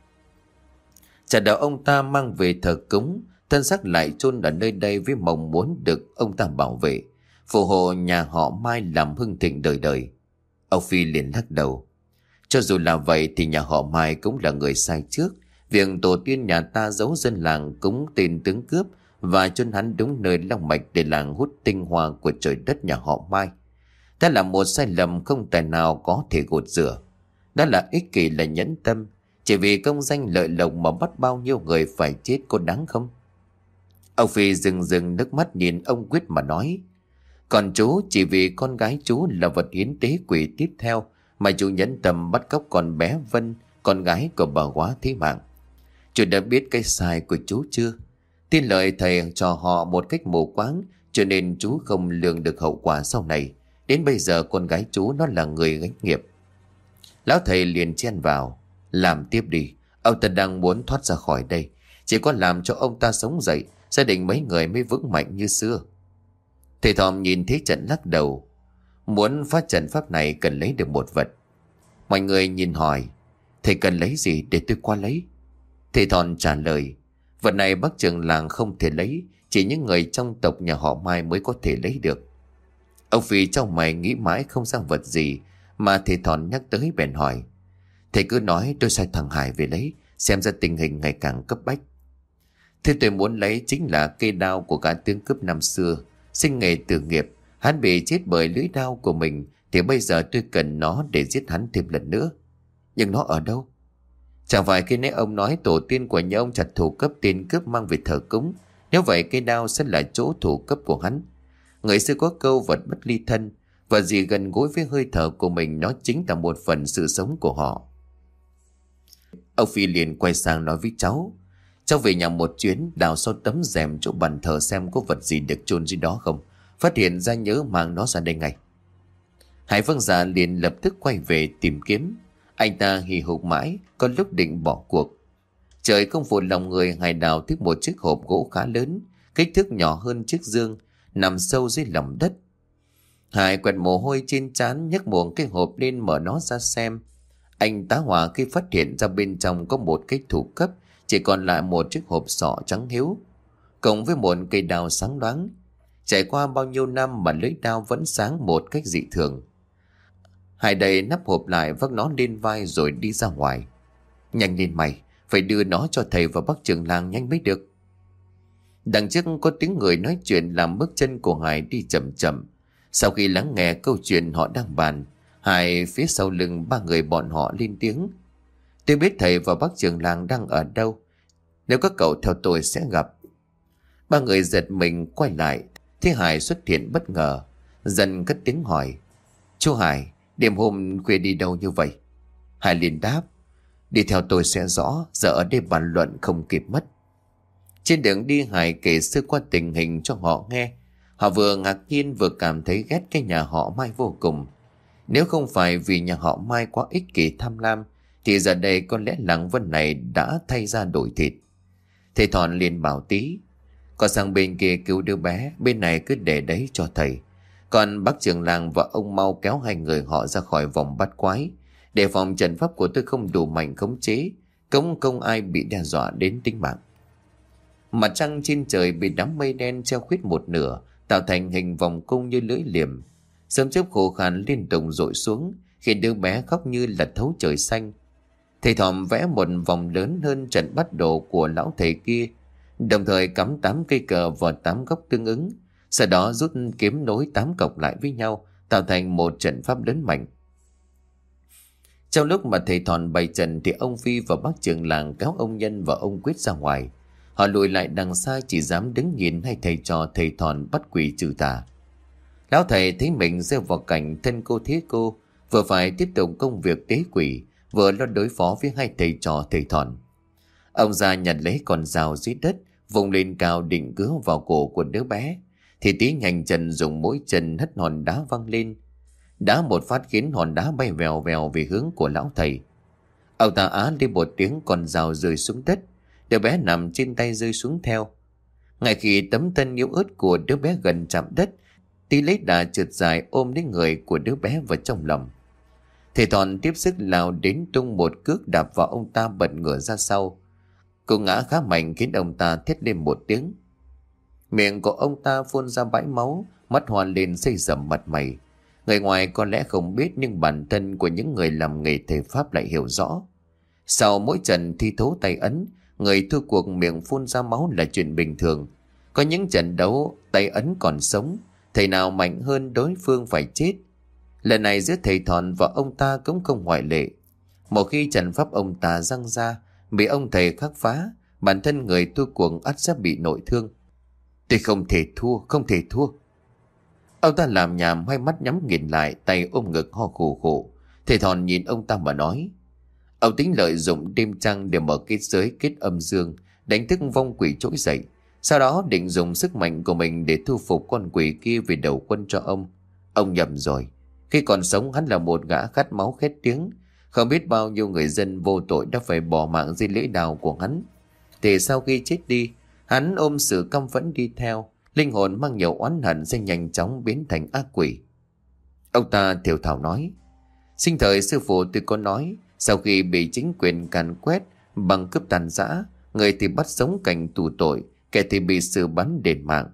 Chả đợi ông ta mang về thờ cúng, thân xác lại chôn ở nơi đây với mong muốn được ông ta bảo vệ, phù hộ nhà họ Mai làm hưng thịnh đời đời. Ông Phi liền lắc đầu: cho dù là vậy thì nhà họ Mai cũng là người sai trước. Việc tổ tiên nhà ta giấu dân làng cúng tên tướng cướp và chôn hắn đúng nơi long mạch để làng hút tinh hoa của trời đất nhà họ Mai, đó là một sai lầm không tài nào có thể gột rửa. Đó là ích kỷ, là nhẫn tâm, chỉ vì công danh lợi lộc mà bắt bao nhiêu người phải chết, có đáng không? Ông Phi rừng rừng nước mắt nhìn ông Quyết mà nói: còn chú chỉ vì con gái chú là vật hiến tế quỷ tiếp theo mà chú nhẫn tâm bắt cóc con bé Vân, con gái của bà Quá Thế Mạng. Chú đã biết cái sai của chú chưa? Tin lời thầy cho họ một cách mù quáng, cho nên chú không lường được hậu quả sau này. Đến bây giờ con gái chú nó là người gánh nghiệp. Lão thầy liền chen vào: làm tiếp đi, ông ta đang muốn thoát ra khỏi đây. Chỉ có làm cho ông ta sống dậy, gia đình mấy người mới vững mạnh như xưa. Thầy Thòm nhìn thế trận lắc đầu: muốn phá trận pháp này cần lấy được một vật. Mọi người nhìn hỏi: thầy cần lấy gì để tôi qua lấy? Thầy Thòn trả lời: vật này bác trưởng làng không thể lấy, chỉ những người trong tộc nhà họ Mai mới có thể lấy được. Ông Phi trong mày nghĩ mãi không ra vật gì mà thầy Thòn nhắc tới, bèn hỏi: thầy cứ nói tôi sai thằng Hải về lấy, xem ra tình hình ngày càng cấp bách. Thế tôi muốn lấy chính là cây đao của gã tướng cướp năm xưa, sinh nghề tử nghiệp. Hắn bị chết bởi lưỡi đao của mình, thì bây giờ tôi cần nó để giết hắn thêm lần nữa. Nhưng nó ở đâu? Chẳng phải khi nãy ông nói tổ tiên của nhà ông chặt thủ cấp tên cướp mang về thờ cúng? Nếu vậy cây đao sẽ là chỗ thủ cấp của hắn. Người xưa có câu vật bất ly thân, và gì gần gũi với hơi thở của mình, nó chính là một phần sự sống của họ. Ông Phi liền quay sang nói với cháu: cháu về nhà một chuyến, đào sau tấm rèm chỗ bàn thờ xem có vật gì được chôn dưới đó không. Phát hiện ra nhớ mang nó ra đây ngay. Hải Vương già liền lập tức quay về tìm kiếm. Anh ta hì hục mãi, có lúc định bỏ cuộc. Trời không phụ lòng người, Hải đào thích một chiếc hộp gỗ khá lớn, kích thước nhỏ hơn chiếc dương, nằm sâu dưới lòng đất. Hải quẹt mồ hôi trên trán, nhấc buồng cái hộp lên mở nó ra xem. Anh tá hỏa khi phát hiện ra bên trong có một cái thủ cấp, chỉ còn lại một chiếc hộp sọ trắng hiếu, cộng với một cây đao sáng loáng. Trải qua bao nhiêu năm mà lưỡi đao vẫn sáng một cách dị thường. Hải đậy nắp hộp lại, vác nó lên vai rồi đi ra ngoài. Nhanh lên mày, phải đưa nó cho thầy và bác trưởng làng nhanh mới được. Đằng trước có tiếng người nói chuyện làm bước chân của Hải đi chậm chậm. Sau khi lắng nghe câu chuyện họ đang bàn, Hải phía sau lưng ba người bọn họ lên tiếng: tôi biết thầy và bác trưởng làng đang ở đâu, nếu các cậu theo tôi sẽ gặp. Ba người giật mình quay lại, thấy Hải xuất hiện bất ngờ, dần cất tiếng hỏi: chú Hải, đêm hôm khuya đi đâu như vậy? Hải liền đáp: đi theo tôi sẽ rõ, giờ ở đây bàn luận không kịp mất. Trên đường đi, Hải kể sơ qua tình hình cho họ nghe. Họ vừa ngạc nhiên vừa cảm thấy ghét cái nhà họ Mai vô cùng. Nếu không phải vì nhà họ Mai quá ích kỷ tham lam, thì giờ đây có lẽ làng Vân này đã thay ra đổi thịt. Thầy Thọn liền bảo Tí: "Con sang bên kia cứu đứa bé, bên này cứ để đấy cho thầy. Còn bác trưởng làng và ông mau kéo hai người họ ra khỏi vòng bắt quái, để phòng trận pháp của tôi không đủ mạnh khống chế, không không ai bị đe dọa đến tính mạng." Mặt trăng trên trời bị đám mây đen treo khuyết một nửa, tạo thành hình vòng cung như lưỡi liềm. Sớm chớp khô khan liên tục dội xuống, khiến đứa bé khóc như là thấu trời xanh. Thầy Thòm vẽ một vòng lớn hơn trận bắt đồ của lão thầy kia, đồng thời cắm tám cây cờ vào tám góc tương ứng, sau đó rút kiếm nối tám cọc lại với nhau, tạo thành một trận pháp lớn mạnh. Trong lúc mà thầy Thòn bày trận thì ông Phi và bác trưởng làng kéo ông Nhân và ông Quyết ra ngoài. Họ lùi lại đằng xa, chỉ dám đứng nhìn hai thầy trò thầy Thòn bắt quỷ trừ tà. Lão thầy thấy mình rơi vào cảnh thân cô thế cô, vừa phải tiếp tục công việc tế quỷ, vừa lo đối phó với hai thầy trò thầy Thòn. Ông ra nhặt lấy con dao dưới đất, vùng lên cao định cứa vào cổ của đứa bé, thì Tí nhanh chân dùng mỗi chân hất hòn đá văng lên. Đá một phát khiến hòn đá bay vèo vèo về hướng của lão thầy. Ông ta á lên một tiếng, con dao rơi xuống đất, đứa bé nằm trên tay rơi xuống theo. Ngay khi tấm thân yếu ớt của đứa bé gần chạm đất, Tí lấy đà trượt dài ôm lấy người của đứa bé vào trong lòng. Thầy Thòn tiếp sức lao đến tung một cước đạp vào ông ta, bật ngửa ra sau. Cô ngã khá mạnh khiến ông ta thét lên một tiếng. Miệng của ông ta phun ra bãi máu, mắt hoàn lên xây sẩm mặt mày. Người ngoài có lẽ không biết, nhưng bản thân của những người làm nghề thầy pháp lại hiểu rõ. Sau mỗi trận thi thố tay ấn, người thua cuộc miệng phun ra máu là chuyện bình thường. Có những trận đấu tay ấn còn sống, thầy nào mạnh hơn đối phương phải chết. Lần này giữa thầy Thòn và ông ta cũng không ngoại lệ. Một khi trận pháp ông ta răng ra, bị ông thầy khắc phá, bản thân người thua cuộc ắt sẽ bị nội thương. "Tôi không thể thua, không thể thua." Ông ta làm nhảm, hai mắt nhắm nghiền lại, tay ôm ngực ho khổ khổ. Thầy Thòn nhìn ông ta mà nói: "Ông tính lợi dụng đêm trăng để mở kết giới kết âm dương, đánh thức vong quỷ trỗi dậy. Sau đó định dùng sức mạnh của mình để thu phục con quỷ kia về đầu quân cho ông. Ông nhầm rồi. Khi còn sống hắn là một gã khát máu khét tiếng. Không biết bao nhiêu người dân vô tội đã phải bỏ mạng dưới lưỡi đao của hắn. Thì sau khi chết đi, hắn ôm sự căm phẫn đi theo. Linh hồn mang nhiều oán hận sẽ nhanh chóng biến thành ác quỷ." Ông ta thều thào nói: "Sinh thời sư phụ tôi có nói, sau khi bị chính quyền càn quét bằng cướp tàn dã, người thì bắt sống cảnh tù tội, kẻ thì bị xử bắn đền mạng.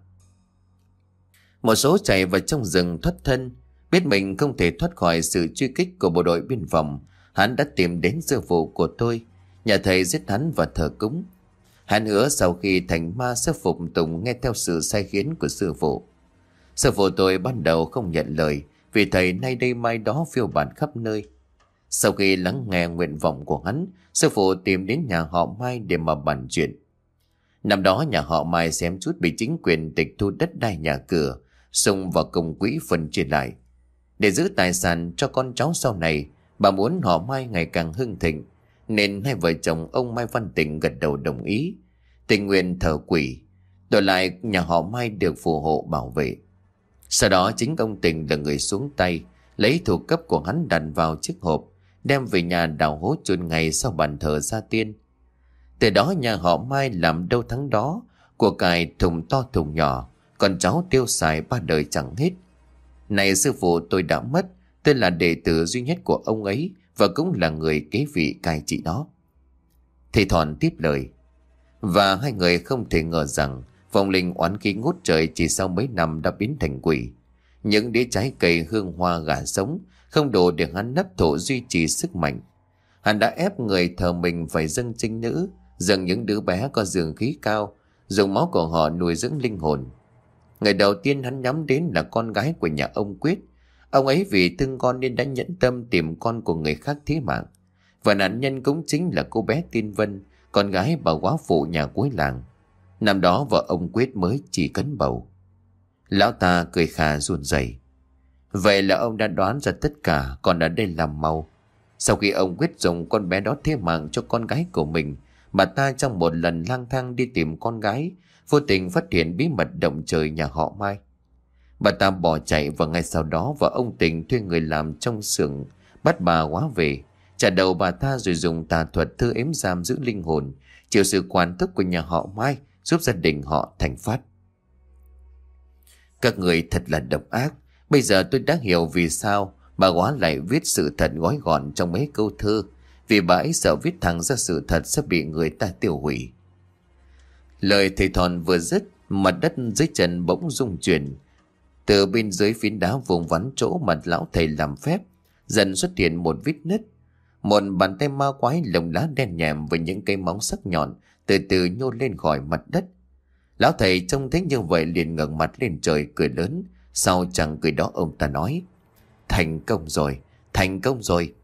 Một số chạy vào trong rừng thoát thân, biết mình không thể thoát khỏi sự truy kích của bộ đội biên phòng. Hắn đã tìm đến sư phụ của tôi, nhà thầy giết hắn và thờ cúng. Hắn hứa sau khi thành ma sẽ phục tùng nghe theo sự sai khiến của sư phụ. Sư phụ tôi ban đầu không nhận lời, vì thầy nay đây mai đó phiêu bạt khắp nơi. Sau khi lắng nghe nguyện vọng của hắn, sư phụ tìm đến nhà họ Mai để mà bàn chuyện. Năm đó nhà họ Mai xém chút bị chính quyền tịch thu đất đai nhà cửa, xung vào công quỹ phân chia lại. Để giữ tài sản cho con cháu sau này, bà muốn họ Mai ngày càng hưng thịnh, nên hai vợ chồng ông Mai Văn Tịnh gật đầu đồng ý, tình nguyện thờ quỷ, đổi lại nhà họ Mai được phù hộ bảo vệ. Sau đó chính ông Tịnh là người xuống tay, lấy thủ cấp của hắn đặt vào chiếc hộp, đem về nhà đào hố chôn ngay sau bàn thờ gia tiên. Từ đó nhà họ Mai làm đâu thắng đó, của cải thùng to thùng nhỏ, con cháu tiêu xài ba đời chẳng hết. Này sư phụ tôi đã mất, tôi là đệ tử duy nhất của ông ấy và cũng là người kế vị cai trị đó." Thầy Thòn tiếp lời: "Và hai người không thể ngờ rằng vong linh oán khí ngút trời chỉ sau mấy năm đã biến thành quỷ. Những đĩa trái cây hương hoa gà sống không đủ để hắn nấp thổ duy trì sức mạnh. Hắn đã ép người thờ mình phải dâng trinh nữ, dâng những đứa bé có dương khí cao, dùng máu của họ nuôi dưỡng linh hồn. Người đầu tiên hắn nhắm đến là con gái của nhà ông Quyết. Ông ấy vì thương con nên đã nhẫn tâm tìm con của người khác thế mạng. Và nạn nhân cũng chính là cô bé Tiên Vân, con gái bà góa phụ nhà cuối làng. Năm đó vợ ông Quyết mới chỉ cấn bầu." Lão ta cười khà run rẩy: "Vậy là ông đã đoán ra tất cả, còn ở đây làm mau. Sau khi ông Quyết dùng con bé đó thế mạng cho con gái của mình, bà ta trong một lần lang thang đi tìm con gái, vô tình phát hiện bí mật động trời nhà họ Mai. Bà ta bỏ chạy và ngay sau đó vợ ông Tình thuê người làm trong xưởng bắt bà hóa về, trả đầu bà ta rồi dùng tà thuật thư ếm giam giữ linh hồn, chịu sự quản thúc của nhà họ Mai, giúp gia đình họ thành phát. Các người thật là độc ác. Bây giờ tôi đã hiểu vì sao bà hóa lại viết sự thật gói gọn trong mấy câu thơ, vì bà ấy sợ viết thẳng ra sự thật sẽ bị người ta tiêu hủy. Lời thầy Thòn vừa dứt, mặt đất dưới chân bỗng rung chuyển. Từ bên dưới phiến đá vùng vắn chỗ mặt lão thầy làm phép, dần xuất hiện một vết nứt. Một bàn tay ma quái lồng lá đen nhèm với những cây móng sắc nhọn từ từ nhô lên khỏi mặt đất. Lão thầy trông thấy như vậy liền ngẩng mặt lên trời cười lớn. Sau chàng cười đó ông ta nói: thành công rồi, thành công rồi.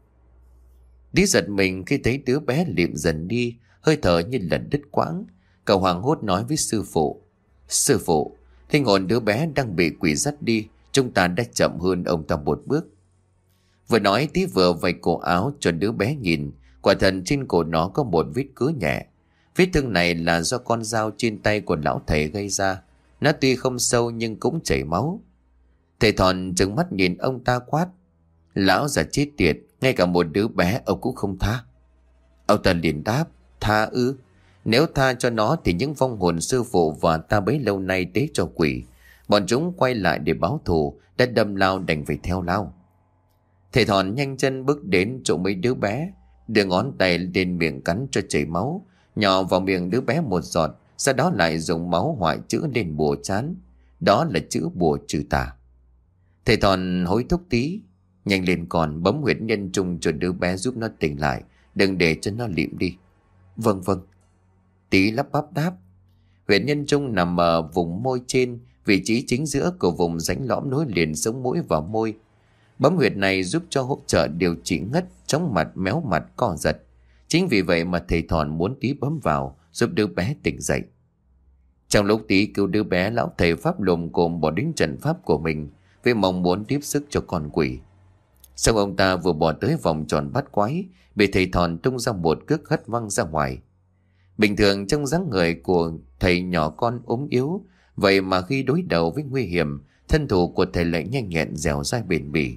Tí giật mình khi thấy đứa bé liệm dần đi, hơi thở như lần đứt quãng. Cậu hoảng hốt nói với sư phụ: sư phụ, linh hồn đứa bé đang bị quỷ dắt đi, chúng ta đã chậm hơn ông ta một bước. Vừa nói Tí vừa vạch cổ áo cho đứa bé nhìn. Quả thật trên cổ nó có một vết cứa nhẹ. Vết thương này là do con dao trên tay của lão thầy gây ra. Nó tuy không sâu nhưng cũng chảy máu. Thầy Thòn trừng mắt nhìn ông ta quát: lão già chết tiệt, ngay cả một đứa bé ông cũng không tha. Ông ta liền đáp: tha ư? Nếu tha cho nó thì những vong hồn sư phụ và ta bấy lâu nay tế cho quỷ, bọn chúng quay lại để báo thù, đã đâm lao đành phải theo lao. Thầy Thòn nhanh chân bước đến chỗ mấy đứa bé, đưa ngón tay lên miệng cắn cho chảy máu, nhỏ vào miệng đứa bé một giọt, sau đó lại dùng máu hoại chữ lên bùa trán. Đó là chữ bùa trừ tà. Thầy Thòn hối thúc Tí: nhanh lên con, bấm huyệt nhân trung cho đứa bé giúp nó tỉnh lại, đừng để cho nó lịm đi. Vâng vâng. Tí lắp bắp đáp. Huyệt nhân trung nằm ở vùng môi trên, vị trí chính giữa của vùng rãnh lõm nối liền sống mũi và môi. Bấm huyệt này giúp cho hỗ trợ điều trị ngất, chóng mặt, méo mặt, co giật. Chính vì vậy mà thầy Thòn muốn Tí bấm vào, giúp đứa bé tỉnh dậy. Trong lúc Tí cứu đứa bé, lão thầy pháp lùm cồm bỏ đến trận pháp của mình, vì mong muốn tiếp sức cho con quỷ. Xong ông ta vừa bỏ tới vòng tròn bắt quái, bị thầy Thòn tung ra một cước hất văng ra ngoài. Bình thường trong dáng người của thầy nhỏ con ốm yếu, vậy mà khi đối đầu với nguy hiểm, thân thủ của thầy lại nhanh nhẹn, dẻo dai, bền bỉ.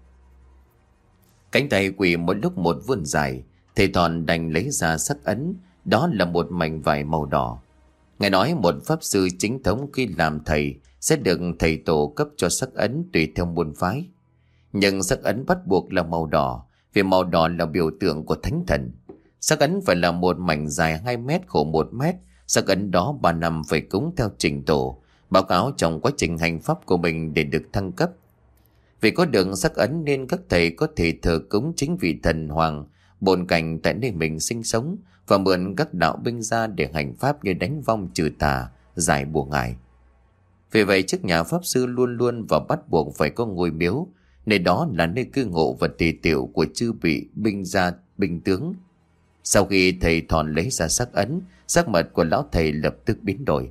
Cánh tay quỷ một lúc một vươn dài, thầy Thòn đành lấy ra sắc ấn. Đó là một mảnh vải màu đỏ. Ngài nói một pháp sư chính thống khi làm thầy sẽ được thầy tổ cấp cho sắc ấn tùy theo môn phái. Nhưng sắc ấn bắt buộc là màu đỏ, vì màu đỏ là biểu tượng của thánh thần. Sắc ấn phải là một mảnh dài hai mét, khổ một mét. Sắc ấn đó ba năm phải cúng theo trình tổ, báo cáo trong quá trình hành pháp của mình để được thăng cấp. Vì có được sắc ấn nên các thầy có thể thờ cúng chính vị thần hoàng bồn cảnh tại nơi mình sinh sống, và mượn các đạo binh ra để hành pháp như đánh vong trừ tà, giải bùa ngải. Vì vậy trước nhà pháp sư luôn luôn và bắt buộc phải có ngôi miếu, nơi đó là nơi cư ngụ và tề tựu của chư vị binh gia binh tướng. Sau khi thầy Thòn lấy ra sắc ấn, sắc mặt của lão thầy lập tức biến đổi.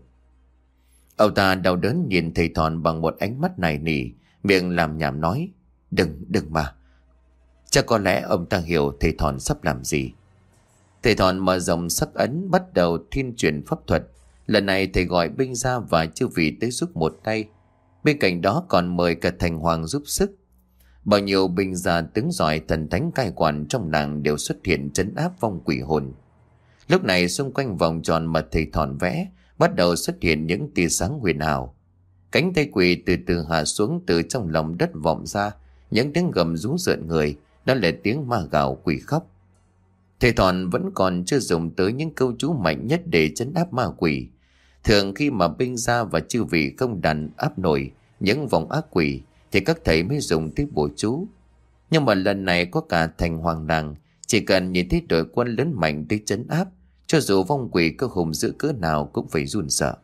Ông ta đau đớn nhìn thầy Thòn bằng một ánh mắt nài nỉ, miệng làm nhảm nói: Đừng, đừng mà. Chắc có lẽ ông ta hiểu thầy Thòn sắp làm gì. Thầy Thòn mở rộng sắc ấn, bắt đầu thiên truyền pháp thuật. Lần này thầy gọi binh gia và chư vị tới giúp một tay. Bên cạnh đó còn mời cả thành hoàng giúp sức. Bao nhiêu binh gia tướng giỏi thần thánh cai quản trong làng đều xuất hiện trấn áp vong quỷ hồn. Lúc này xung quanh vòng tròn mà thầy Thòn vẽ bắt đầu xuất hiện những tia sáng huyền ảo. Cánh tay quỷ từ từ hạ xuống, từ trong lòng đất vọng ra những tiếng gầm rú rợn người, đó là tiếng ma gào quỷ khóc. Thầy Thòn vẫn còn chưa dùng tới những câu chú mạnh nhất để trấn áp ma quỷ. Thường khi mà binh gia và chư vị không đàn áp nổi những vòng ác quỷ thì các thầy mới dùng tới bùa chú. Nhưng mà lần này có cả thành hoàng làng, chỉ cần nhìn thấy đội quân lớn mạnh tới trấn áp, cho dù vong quỷ có hùng dữ cỡ nào cũng phải run sợ.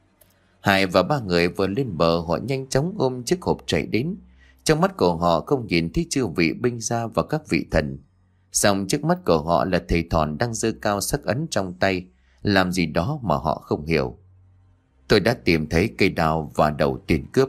Hải và ba người vừa lên bờ, họ nhanh chóng ôm chiếc hộp chạy đến. Trong mắt của họ không nhìn thấy chư vị binh gia và các vị thần. Song trước mắt của họ là thầy Thòn đang giơ cao sắc ấn trong tay, làm gì đó mà họ không hiểu. Tôi đã tìm thấy cây đào và đầu tiền cướp.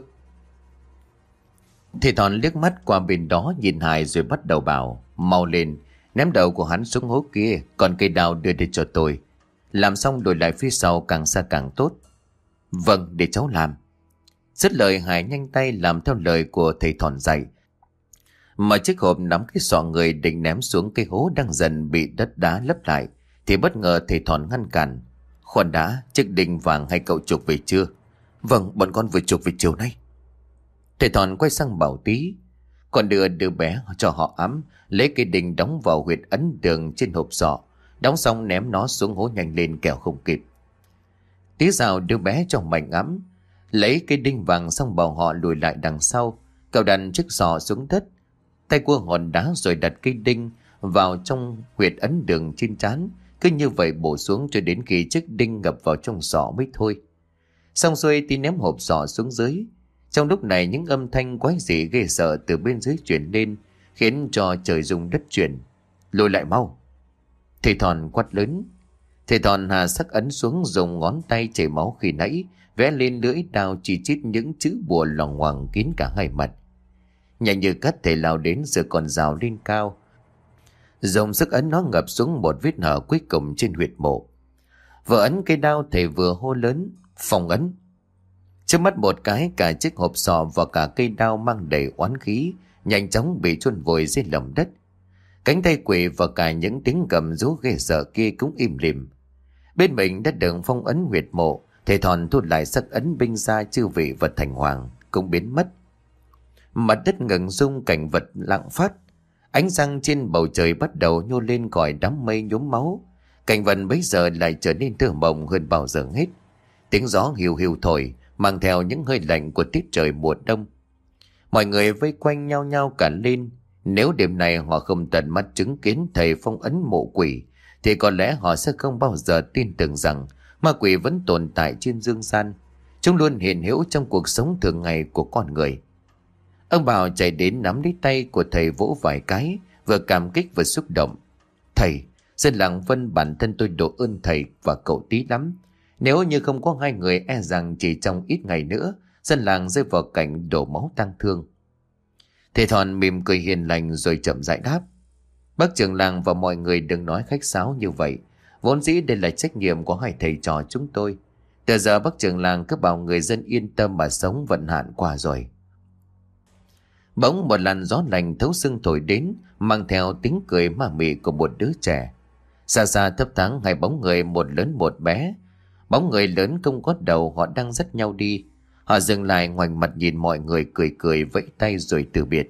Thầy Thòn liếc mắt qua bên đó nhìn Hải rồi bắt đầu bảo: Mau lên, ném đầu của hắn xuống hố kia, còn cây đào đưa đi cho tôi. Làm xong đổi lại phía sau càng xa càng tốt. Vâng, để cháu làm. Dứt lời Hải nhanh tay làm theo lời của thầy Thòn dạy. Mà chiếc hộp nắm cái sọ người định ném xuống cái hố đang dần bị đất đá lấp lại, thì bất ngờ thầy Thòn ngăn cản. Khoan đã, chiếc đinh vàng hay cậu chuộc về chưa? Vâng, bọn con vừa chuộc về chiều nay. Thầy Thòn quay sang bảo Tí. Còn đưa đứa bé cho họ ấm, lấy cái đinh đóng vào huyệt ấn đường trên hộp sọ. Đóng xong ném nó xuống hố nhanh lên kẻo không kịp. Tí rào đứa bé cho Mạnh ấm, lấy cái đinh vàng xong bảo họ lùi lại đằng sau. Cậu đặt chiếc sọ xuống đất, tay cua hòn đá rồi đặt cây đinh vào trong huyệt ấn đường trên trán. Cứ như vậy bổ xuống cho đến khi chiếc đinh ngập vào trong sọ mới thôi. Xong xuôi Tí ném hộp sọ xuống dưới. Trong lúc này những âm thanh quái dị ghê sợ từ bên dưới truyền lên, khiến cho trời rung đất chuyển. Lùi lại mau! Thầy Thòn quát lớn. Thầy Thòn hà sắc ấn xuống, dùng ngón tay chảy máu khi nãy vẽ lên lưỡi đao chỉ chít những chữ bùa loằng ngoằng kín cả hai mặt. Nhanh như cắt thầy lao đến rồi còn rào lên cao, dùng sức ấn nó ngập xuống một vết hở cuối cùng trên huyệt mộ. Vừa ấn cây đao thầy vừa hô lớn: Phong ấn! Trước mắt một cái, cả chiếc hộp sọ và cả cây đao mang đầy oán khí nhanh chóng bị chôn vùi dưới lòng đất. Cánh tay quỷ và cả những tiếng gầm rú ghê sợ kia cũng im lìm. Bên mình đã được phong ấn huyệt mộ, thầy Thòn thu lại sắc ấn binh ra chư vị vật thành hoàng cũng biến mất. Mặt đất ngừng rung, cảnh vật lặng phát. Ánh trăng trên bầu trời bắt đầu nhô lên khỏi đám mây nhuốm máu. Cảnh vật bấy giờ lại trở nên thơ mộng hơn bao giờ hết. Tiếng gió hiu hiu thổi, mang theo những hơi lạnh của tiết trời mùa đông. Mọi người vây quanh nhau nhau cả lên. Nếu đêm này họ không tận mắt chứng kiến thầy phong ấn mộ quỷ, thì có lẽ họ sẽ không bao giờ tin tưởng rằng ma quỷ vẫn tồn tại trên dương gian. Chúng luôn hiện hữu trong cuộc sống thường ngày của con người. Ông Bảo chạy đến nắm lấy tay của thầy vỗ vài cái, vừa cảm kích vừa xúc động. Thầy, dân làng Vân bản thân tôi độ ơn thầy và cậu Tí lắm. Nếu như không có hai người, e rằng chỉ trong ít ngày nữa dân làng rơi vào cảnh đổ máu tang thương. Thầy Thòn mỉm cười hiền lành rồi chậm rãi đáp. Bác trưởng làng và mọi người đừng nói khách sáo như vậy. Vốn dĩ đây là trách nhiệm của hai thầy trò chúng tôi. Từ giờ bác trưởng làng cứ bảo người dân yên tâm mà sống, vận hạn qua rồi. Bỗng một làn gió lạnh thấu xương thổi đến, mang theo tiếng cười ma mị của một đứa trẻ. Xa xa thấp thoáng hai bóng người, một lớn một bé. Bóng người lớn không có đầu, họ đang dắt nhau đi. Họ dừng lại ngoảnh mặt nhìn mọi người, cười cười vẫy tay rồi từ biệt.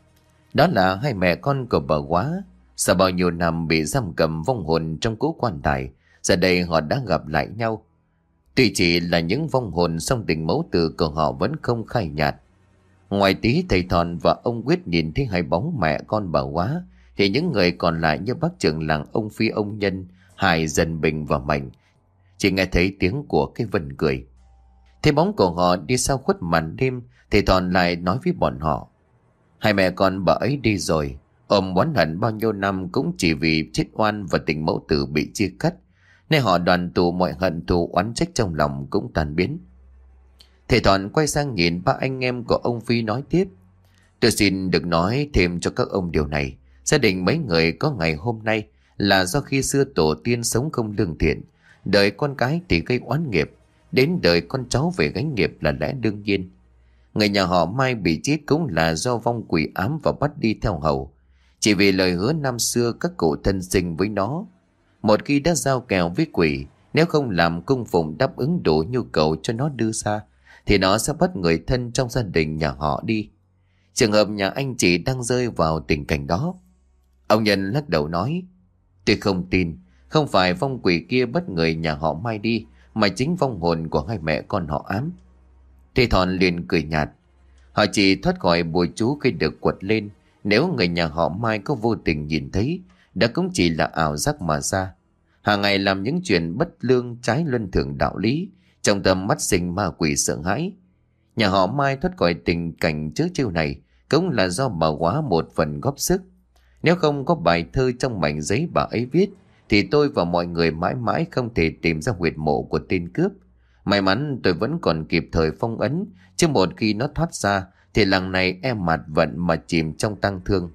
Đó là hai mẹ con của bà Quá. Sau bao nhiêu năm bị giam cầm vong hồn trong cố quan tài, giờ đây họ đã gặp lại nhau. Tuy chỉ là những vong hồn, song tình mẫu tử của họ vẫn không phai nhạt. Ngoài Tí, thầy Thòn và ông Quyết nhìn thấy hai bóng mẹ con bà Quá, thì những người còn lại như bác trưởng làng, ông Phi, ông Nhân, Hải, Dần, Bình và Mạnh chỉ nghe thấy tiếng của cái Vân cười. Thấy bóng của họ đi sau khuất màn đêm, thầy Thòn lại nói với bọn họ: hai mẹ con bà ấy đi rồi, ôm oán hận bao nhiêu năm cũng chỉ vì chết oan và tình mẫu tử bị chia cắt, nên họ đoàn tụ, mọi hận thù oán trách trong lòng cũng tan biến. Thầy Thòn quay sang nhìn ba anh em của ông Phi nói tiếp: tôi xin được nói thêm cho các ông điều này. Gia đình mấy người có ngày hôm nay là do khi xưa tổ tiên sống không lương thiện, đời con cái thì gây oán nghiệp, đến đời con cháu về gánh nghiệp là lẽ đương nhiên. Người nhà họ Mai bị chết cũng là do vong quỷ ám và bắt đi theo hầu, chỉ vì lời hứa năm xưa các cụ thân sinh với nó. Một khi đã giao kèo với quỷ, nếu không làm cung phụng đáp ứng đủ nhu cầu cho nó đưa ra, thì nó sẽ bắt người thân trong gia đình nhà họ đi. Trường hợp nhà anh chị đang rơi vào tình cảnh đó. Ông Nhân lắc đầu nói: tôi không tin, không phải vong quỷ kia bắt người nhà họ Mai đi, mà chính vong hồn của hai mẹ con họ ám. Thầy Thòn liền cười nhạt: họ chỉ thoát khỏi bùa chú khi được quật lên. Nếu người nhà họ Mai có vô tình nhìn thấy, đã cũng chỉ là ảo giác mà ra. Hàng ngày làm những chuyện bất lương trái luân thường đạo lý, trong tâm mắt sinh ma quỷ sợ hãi. Nhà họ Mai thoát khỏi tình cảnh chớ trêu này cũng là do bà Quá một phần góp sức. Nếu không có bài thơ trong mảnh giấy bà ấy viết, thì tôi và mọi người mãi mãi không thể tìm ra huyệt mộ của tên cướp. May mắn tôi vẫn còn kịp thời phong ấn, chứ một khi nó thoát ra thì làng này e mạt vận mà chìm trong tang thương.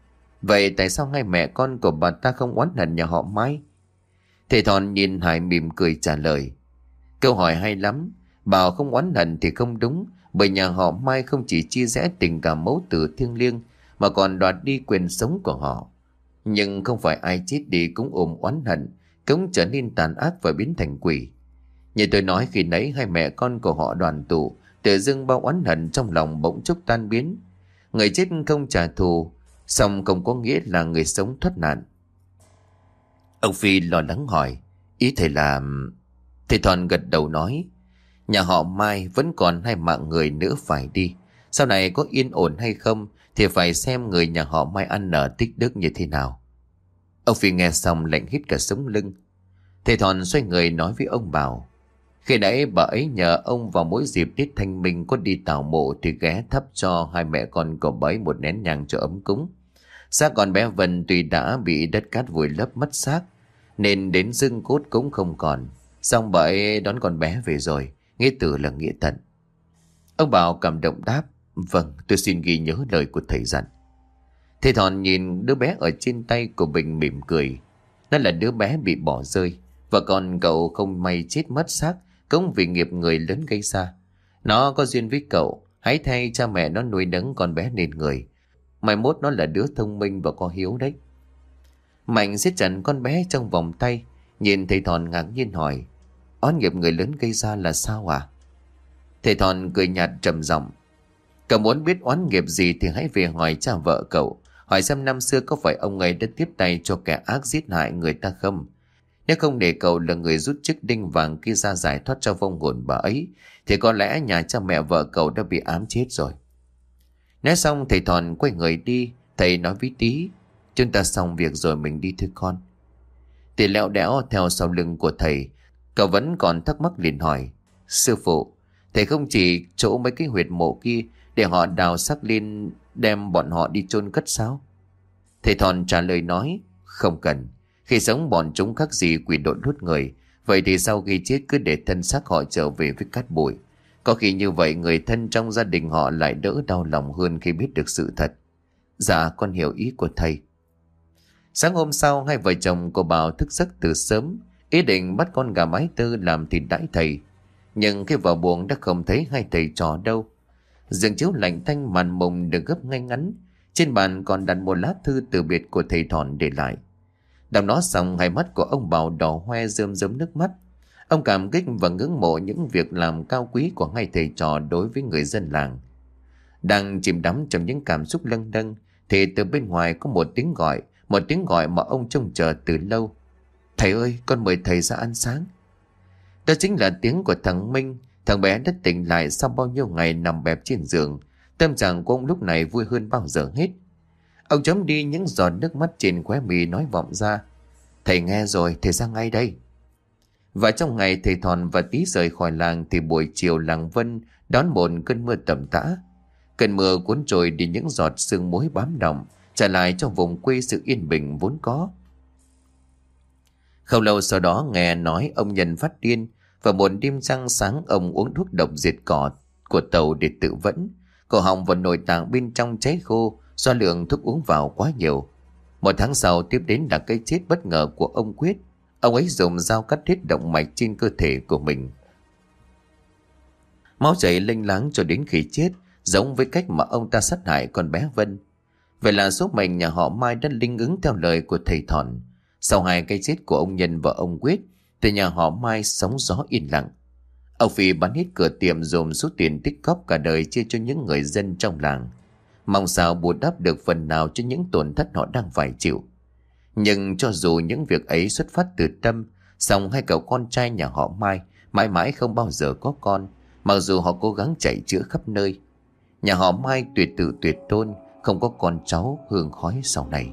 Vậy tại sao hai mẹ con của bà ta không oán hận nhà họ Mai? Thầy Thòn nhìn Hải mỉm cười trả lời: câu hỏi hay lắm. Bảo không oán hận thì không đúng, Bởi nhà họ Mai không chỉ chia rẽ tình cảm mẫu tử thiêng liêng mà còn đoạt đi quyền sống của họ. Nhưng không phải ai chết đi cũng ôm oán hận, cũng trở nên tàn ác và biến thành quỷ. Như tôi nói khi nãy, hai mẹ con của họ đoàn tụ, tự dưng bao oán hận trong lòng bỗng chốc tan biến. Người chết không trả thù, song không có nghĩa là người sống thoát nạn. Ông Phi lo lắng hỏi, ý thầy là... Thầy Thòn gật đầu nói, nhà họ Mai vẫn còn hai mạng người nữa phải đi. Sau này có yên ổn hay không thì phải xem người nhà họ Mai ăn nở tích đức như thế nào. Ông Phi nghe xong lạnh hít cả sống lưng. Thầy Thòn xoay người nói với ông Bảo, khi nãy bà ấy nhờ ông vào mỗi dịp Tết Thanh Minh có đi tảo mộ thì ghé thắp cho hai mẹ con của bà ấy một nén nhang cho ấm cúng. Xác con bé Vân tuy đã bị đất cát vùi lấp mất xác, nên đến xương cốt cũng không còn. Xong bà ấy đón con bé về rồi, nghĩa tử là nghĩa tận. Ông Bảo cảm động đáp, vâng, tôi xin ghi nhớ lời của thầy dặn. Thầy Thòn nhìn đứa bé ở trên tay của mình mỉm cười. Nó là đứa bé bị bỏ rơi, và còn cậu không may chết mất xác cũng vì nghiệp người lớn gây ra. Nó có duyên với cậu, hãy thay cha mẹ nó nuôi nấng con bé nên người. Mai mốt nó là đứa thông minh và có hiếu đấy. Mạnh siết chặt con bé trong vòng tay, nhìn thầy Thòn ngạc nhiên hỏi, oán nghiệp người lớn gây ra là sao à? Thầy Thòn cười nhạt trầm giọng, cậu muốn biết oán nghiệp gì thì hãy về hỏi cha vợ cậu, hỏi xem năm xưa có phải ông ấy đã tiếp tay cho kẻ ác giết hại người ta không. Nếu không để cậu là người rút chiếc đinh vàng kia ra giải thoát cho vong hồn bà ấy, thì có lẽ nhà cha mẹ vợ cậu đã bị ám chết rồi. Nói xong thầy Thòn quay người đi. Thầy nói với Tí, chúng ta xong việc rồi mình đi thưa con. Tí lẹo đẽo theo sau lưng của thầy. Cậu vẫn còn thắc mắc liền hỏi, sư phụ, thầy không chỉ chỗ mấy cái huyệt mộ kia để họ đào xác lên đem bọn họ đi chôn cất sao? Thầy Thòn trả lời nói, không cần. Khi sống bọn chúng khác gì quỷ độn hút người. Vậy thì sau khi chết cứ để thân xác họ trở về với cát bụi. Có khi như vậy người thân trong gia đình họ lại đỡ đau lòng hơn khi biết được sự thật. Dạ con hiểu ý của thầy. Sáng hôm sau, hai vợ chồng của Bảo thức giấc từ sớm, ý định bắt con gà mái tơ làm thịt đãi thầy. Nhưng khi vào buồng đã không thấy hai thầy trò đâu. Giường chiếu lạnh tanh màn mùng được gấp ngay ngắn. Trên bàn còn đặt một lá thư từ biệt của thầy Thòn để lại. Đọc nó xong, hai mắt của ông Bảo đỏ hoe rơm rớm nước mắt. Ông cảm kích và ngưỡng mộ những việc làm cao quý của hai thầy trò đối với người dân làng. Đang chìm đắm trong những cảm xúc lâng lâng thì từ bên ngoài có một tiếng gọi, một tiếng gọi mà ông trông chờ từ lâu. Thầy ơi, con mời thầy ra ăn sáng. Đó chính là tiếng của thằng Minh. Thằng bé đã tỉnh lại sau bao nhiêu ngày nằm bẹp trên giường. Tâm trạng của ông lúc này vui hơn bao giờ hết. Ông chấm đi những giọt nước mắt trên khóe mi nói vọng ra, thầy nghe rồi, thầy ra ngay đây. Và trong ngày thầy Thòn và Tí rời khỏi làng thì buổi chiều làng Vân đón một cơn mưa tầm tã. Cơn mưa cuốn trôi đi những giọt sương muối bám đọng, trả lại cho vùng quê sự yên bình vốn có. Không lâu sau đó nghe nói ông Nhân phát điên, và một đêm trăng sáng ông uống thuốc độc diệt cỏ của tàu để tự vẫn. Cổ họng và nội tạng bên trong cháy khô do lượng thuốc uống vào quá nhiều. Một tháng sau tiếp đến là cái chết bất ngờ của ông Quyết. Ông ấy dùng dao cắt hết động mạch trên cơ thể của mình. Máu chảy lênh láng cho đến khi chết, giống với cách mà ông ta sát hại con bé Vân. Vậy là số mệnh nhà họ Mai đã linh ứng theo lời của thầy Thòn. Sau hai cái chết của ông Nhân và ông Quyết thì nhà họ Mai sóng gió yên lặng. Ông Phi bán hết cửa tiệm dồn số tiền tích cóp cả đời chia cho những người dân trong làng, mong sao bù đắp được phần nào cho những tổn thất họ đang phải chịu. Nhưng cho dù những việc ấy xuất phát từ tâm, song hai cậu con trai nhà họ Mai mãi mãi không bao giờ có con, mặc dù họ cố gắng chạy chữa khắp nơi. Nhà họ Mai tuyệt tự tuyệt tôn, không có con cháu hương khói sau này.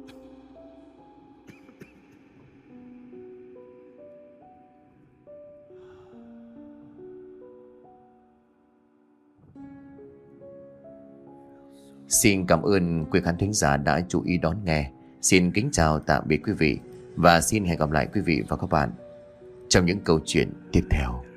Xin cảm ơn quý khán thính giả đã chú ý đón nghe. Xin kính chào tạm biệt quý vị, và xin hẹn gặp lại quý vị và các bạn trong những câu chuyện tiếp theo.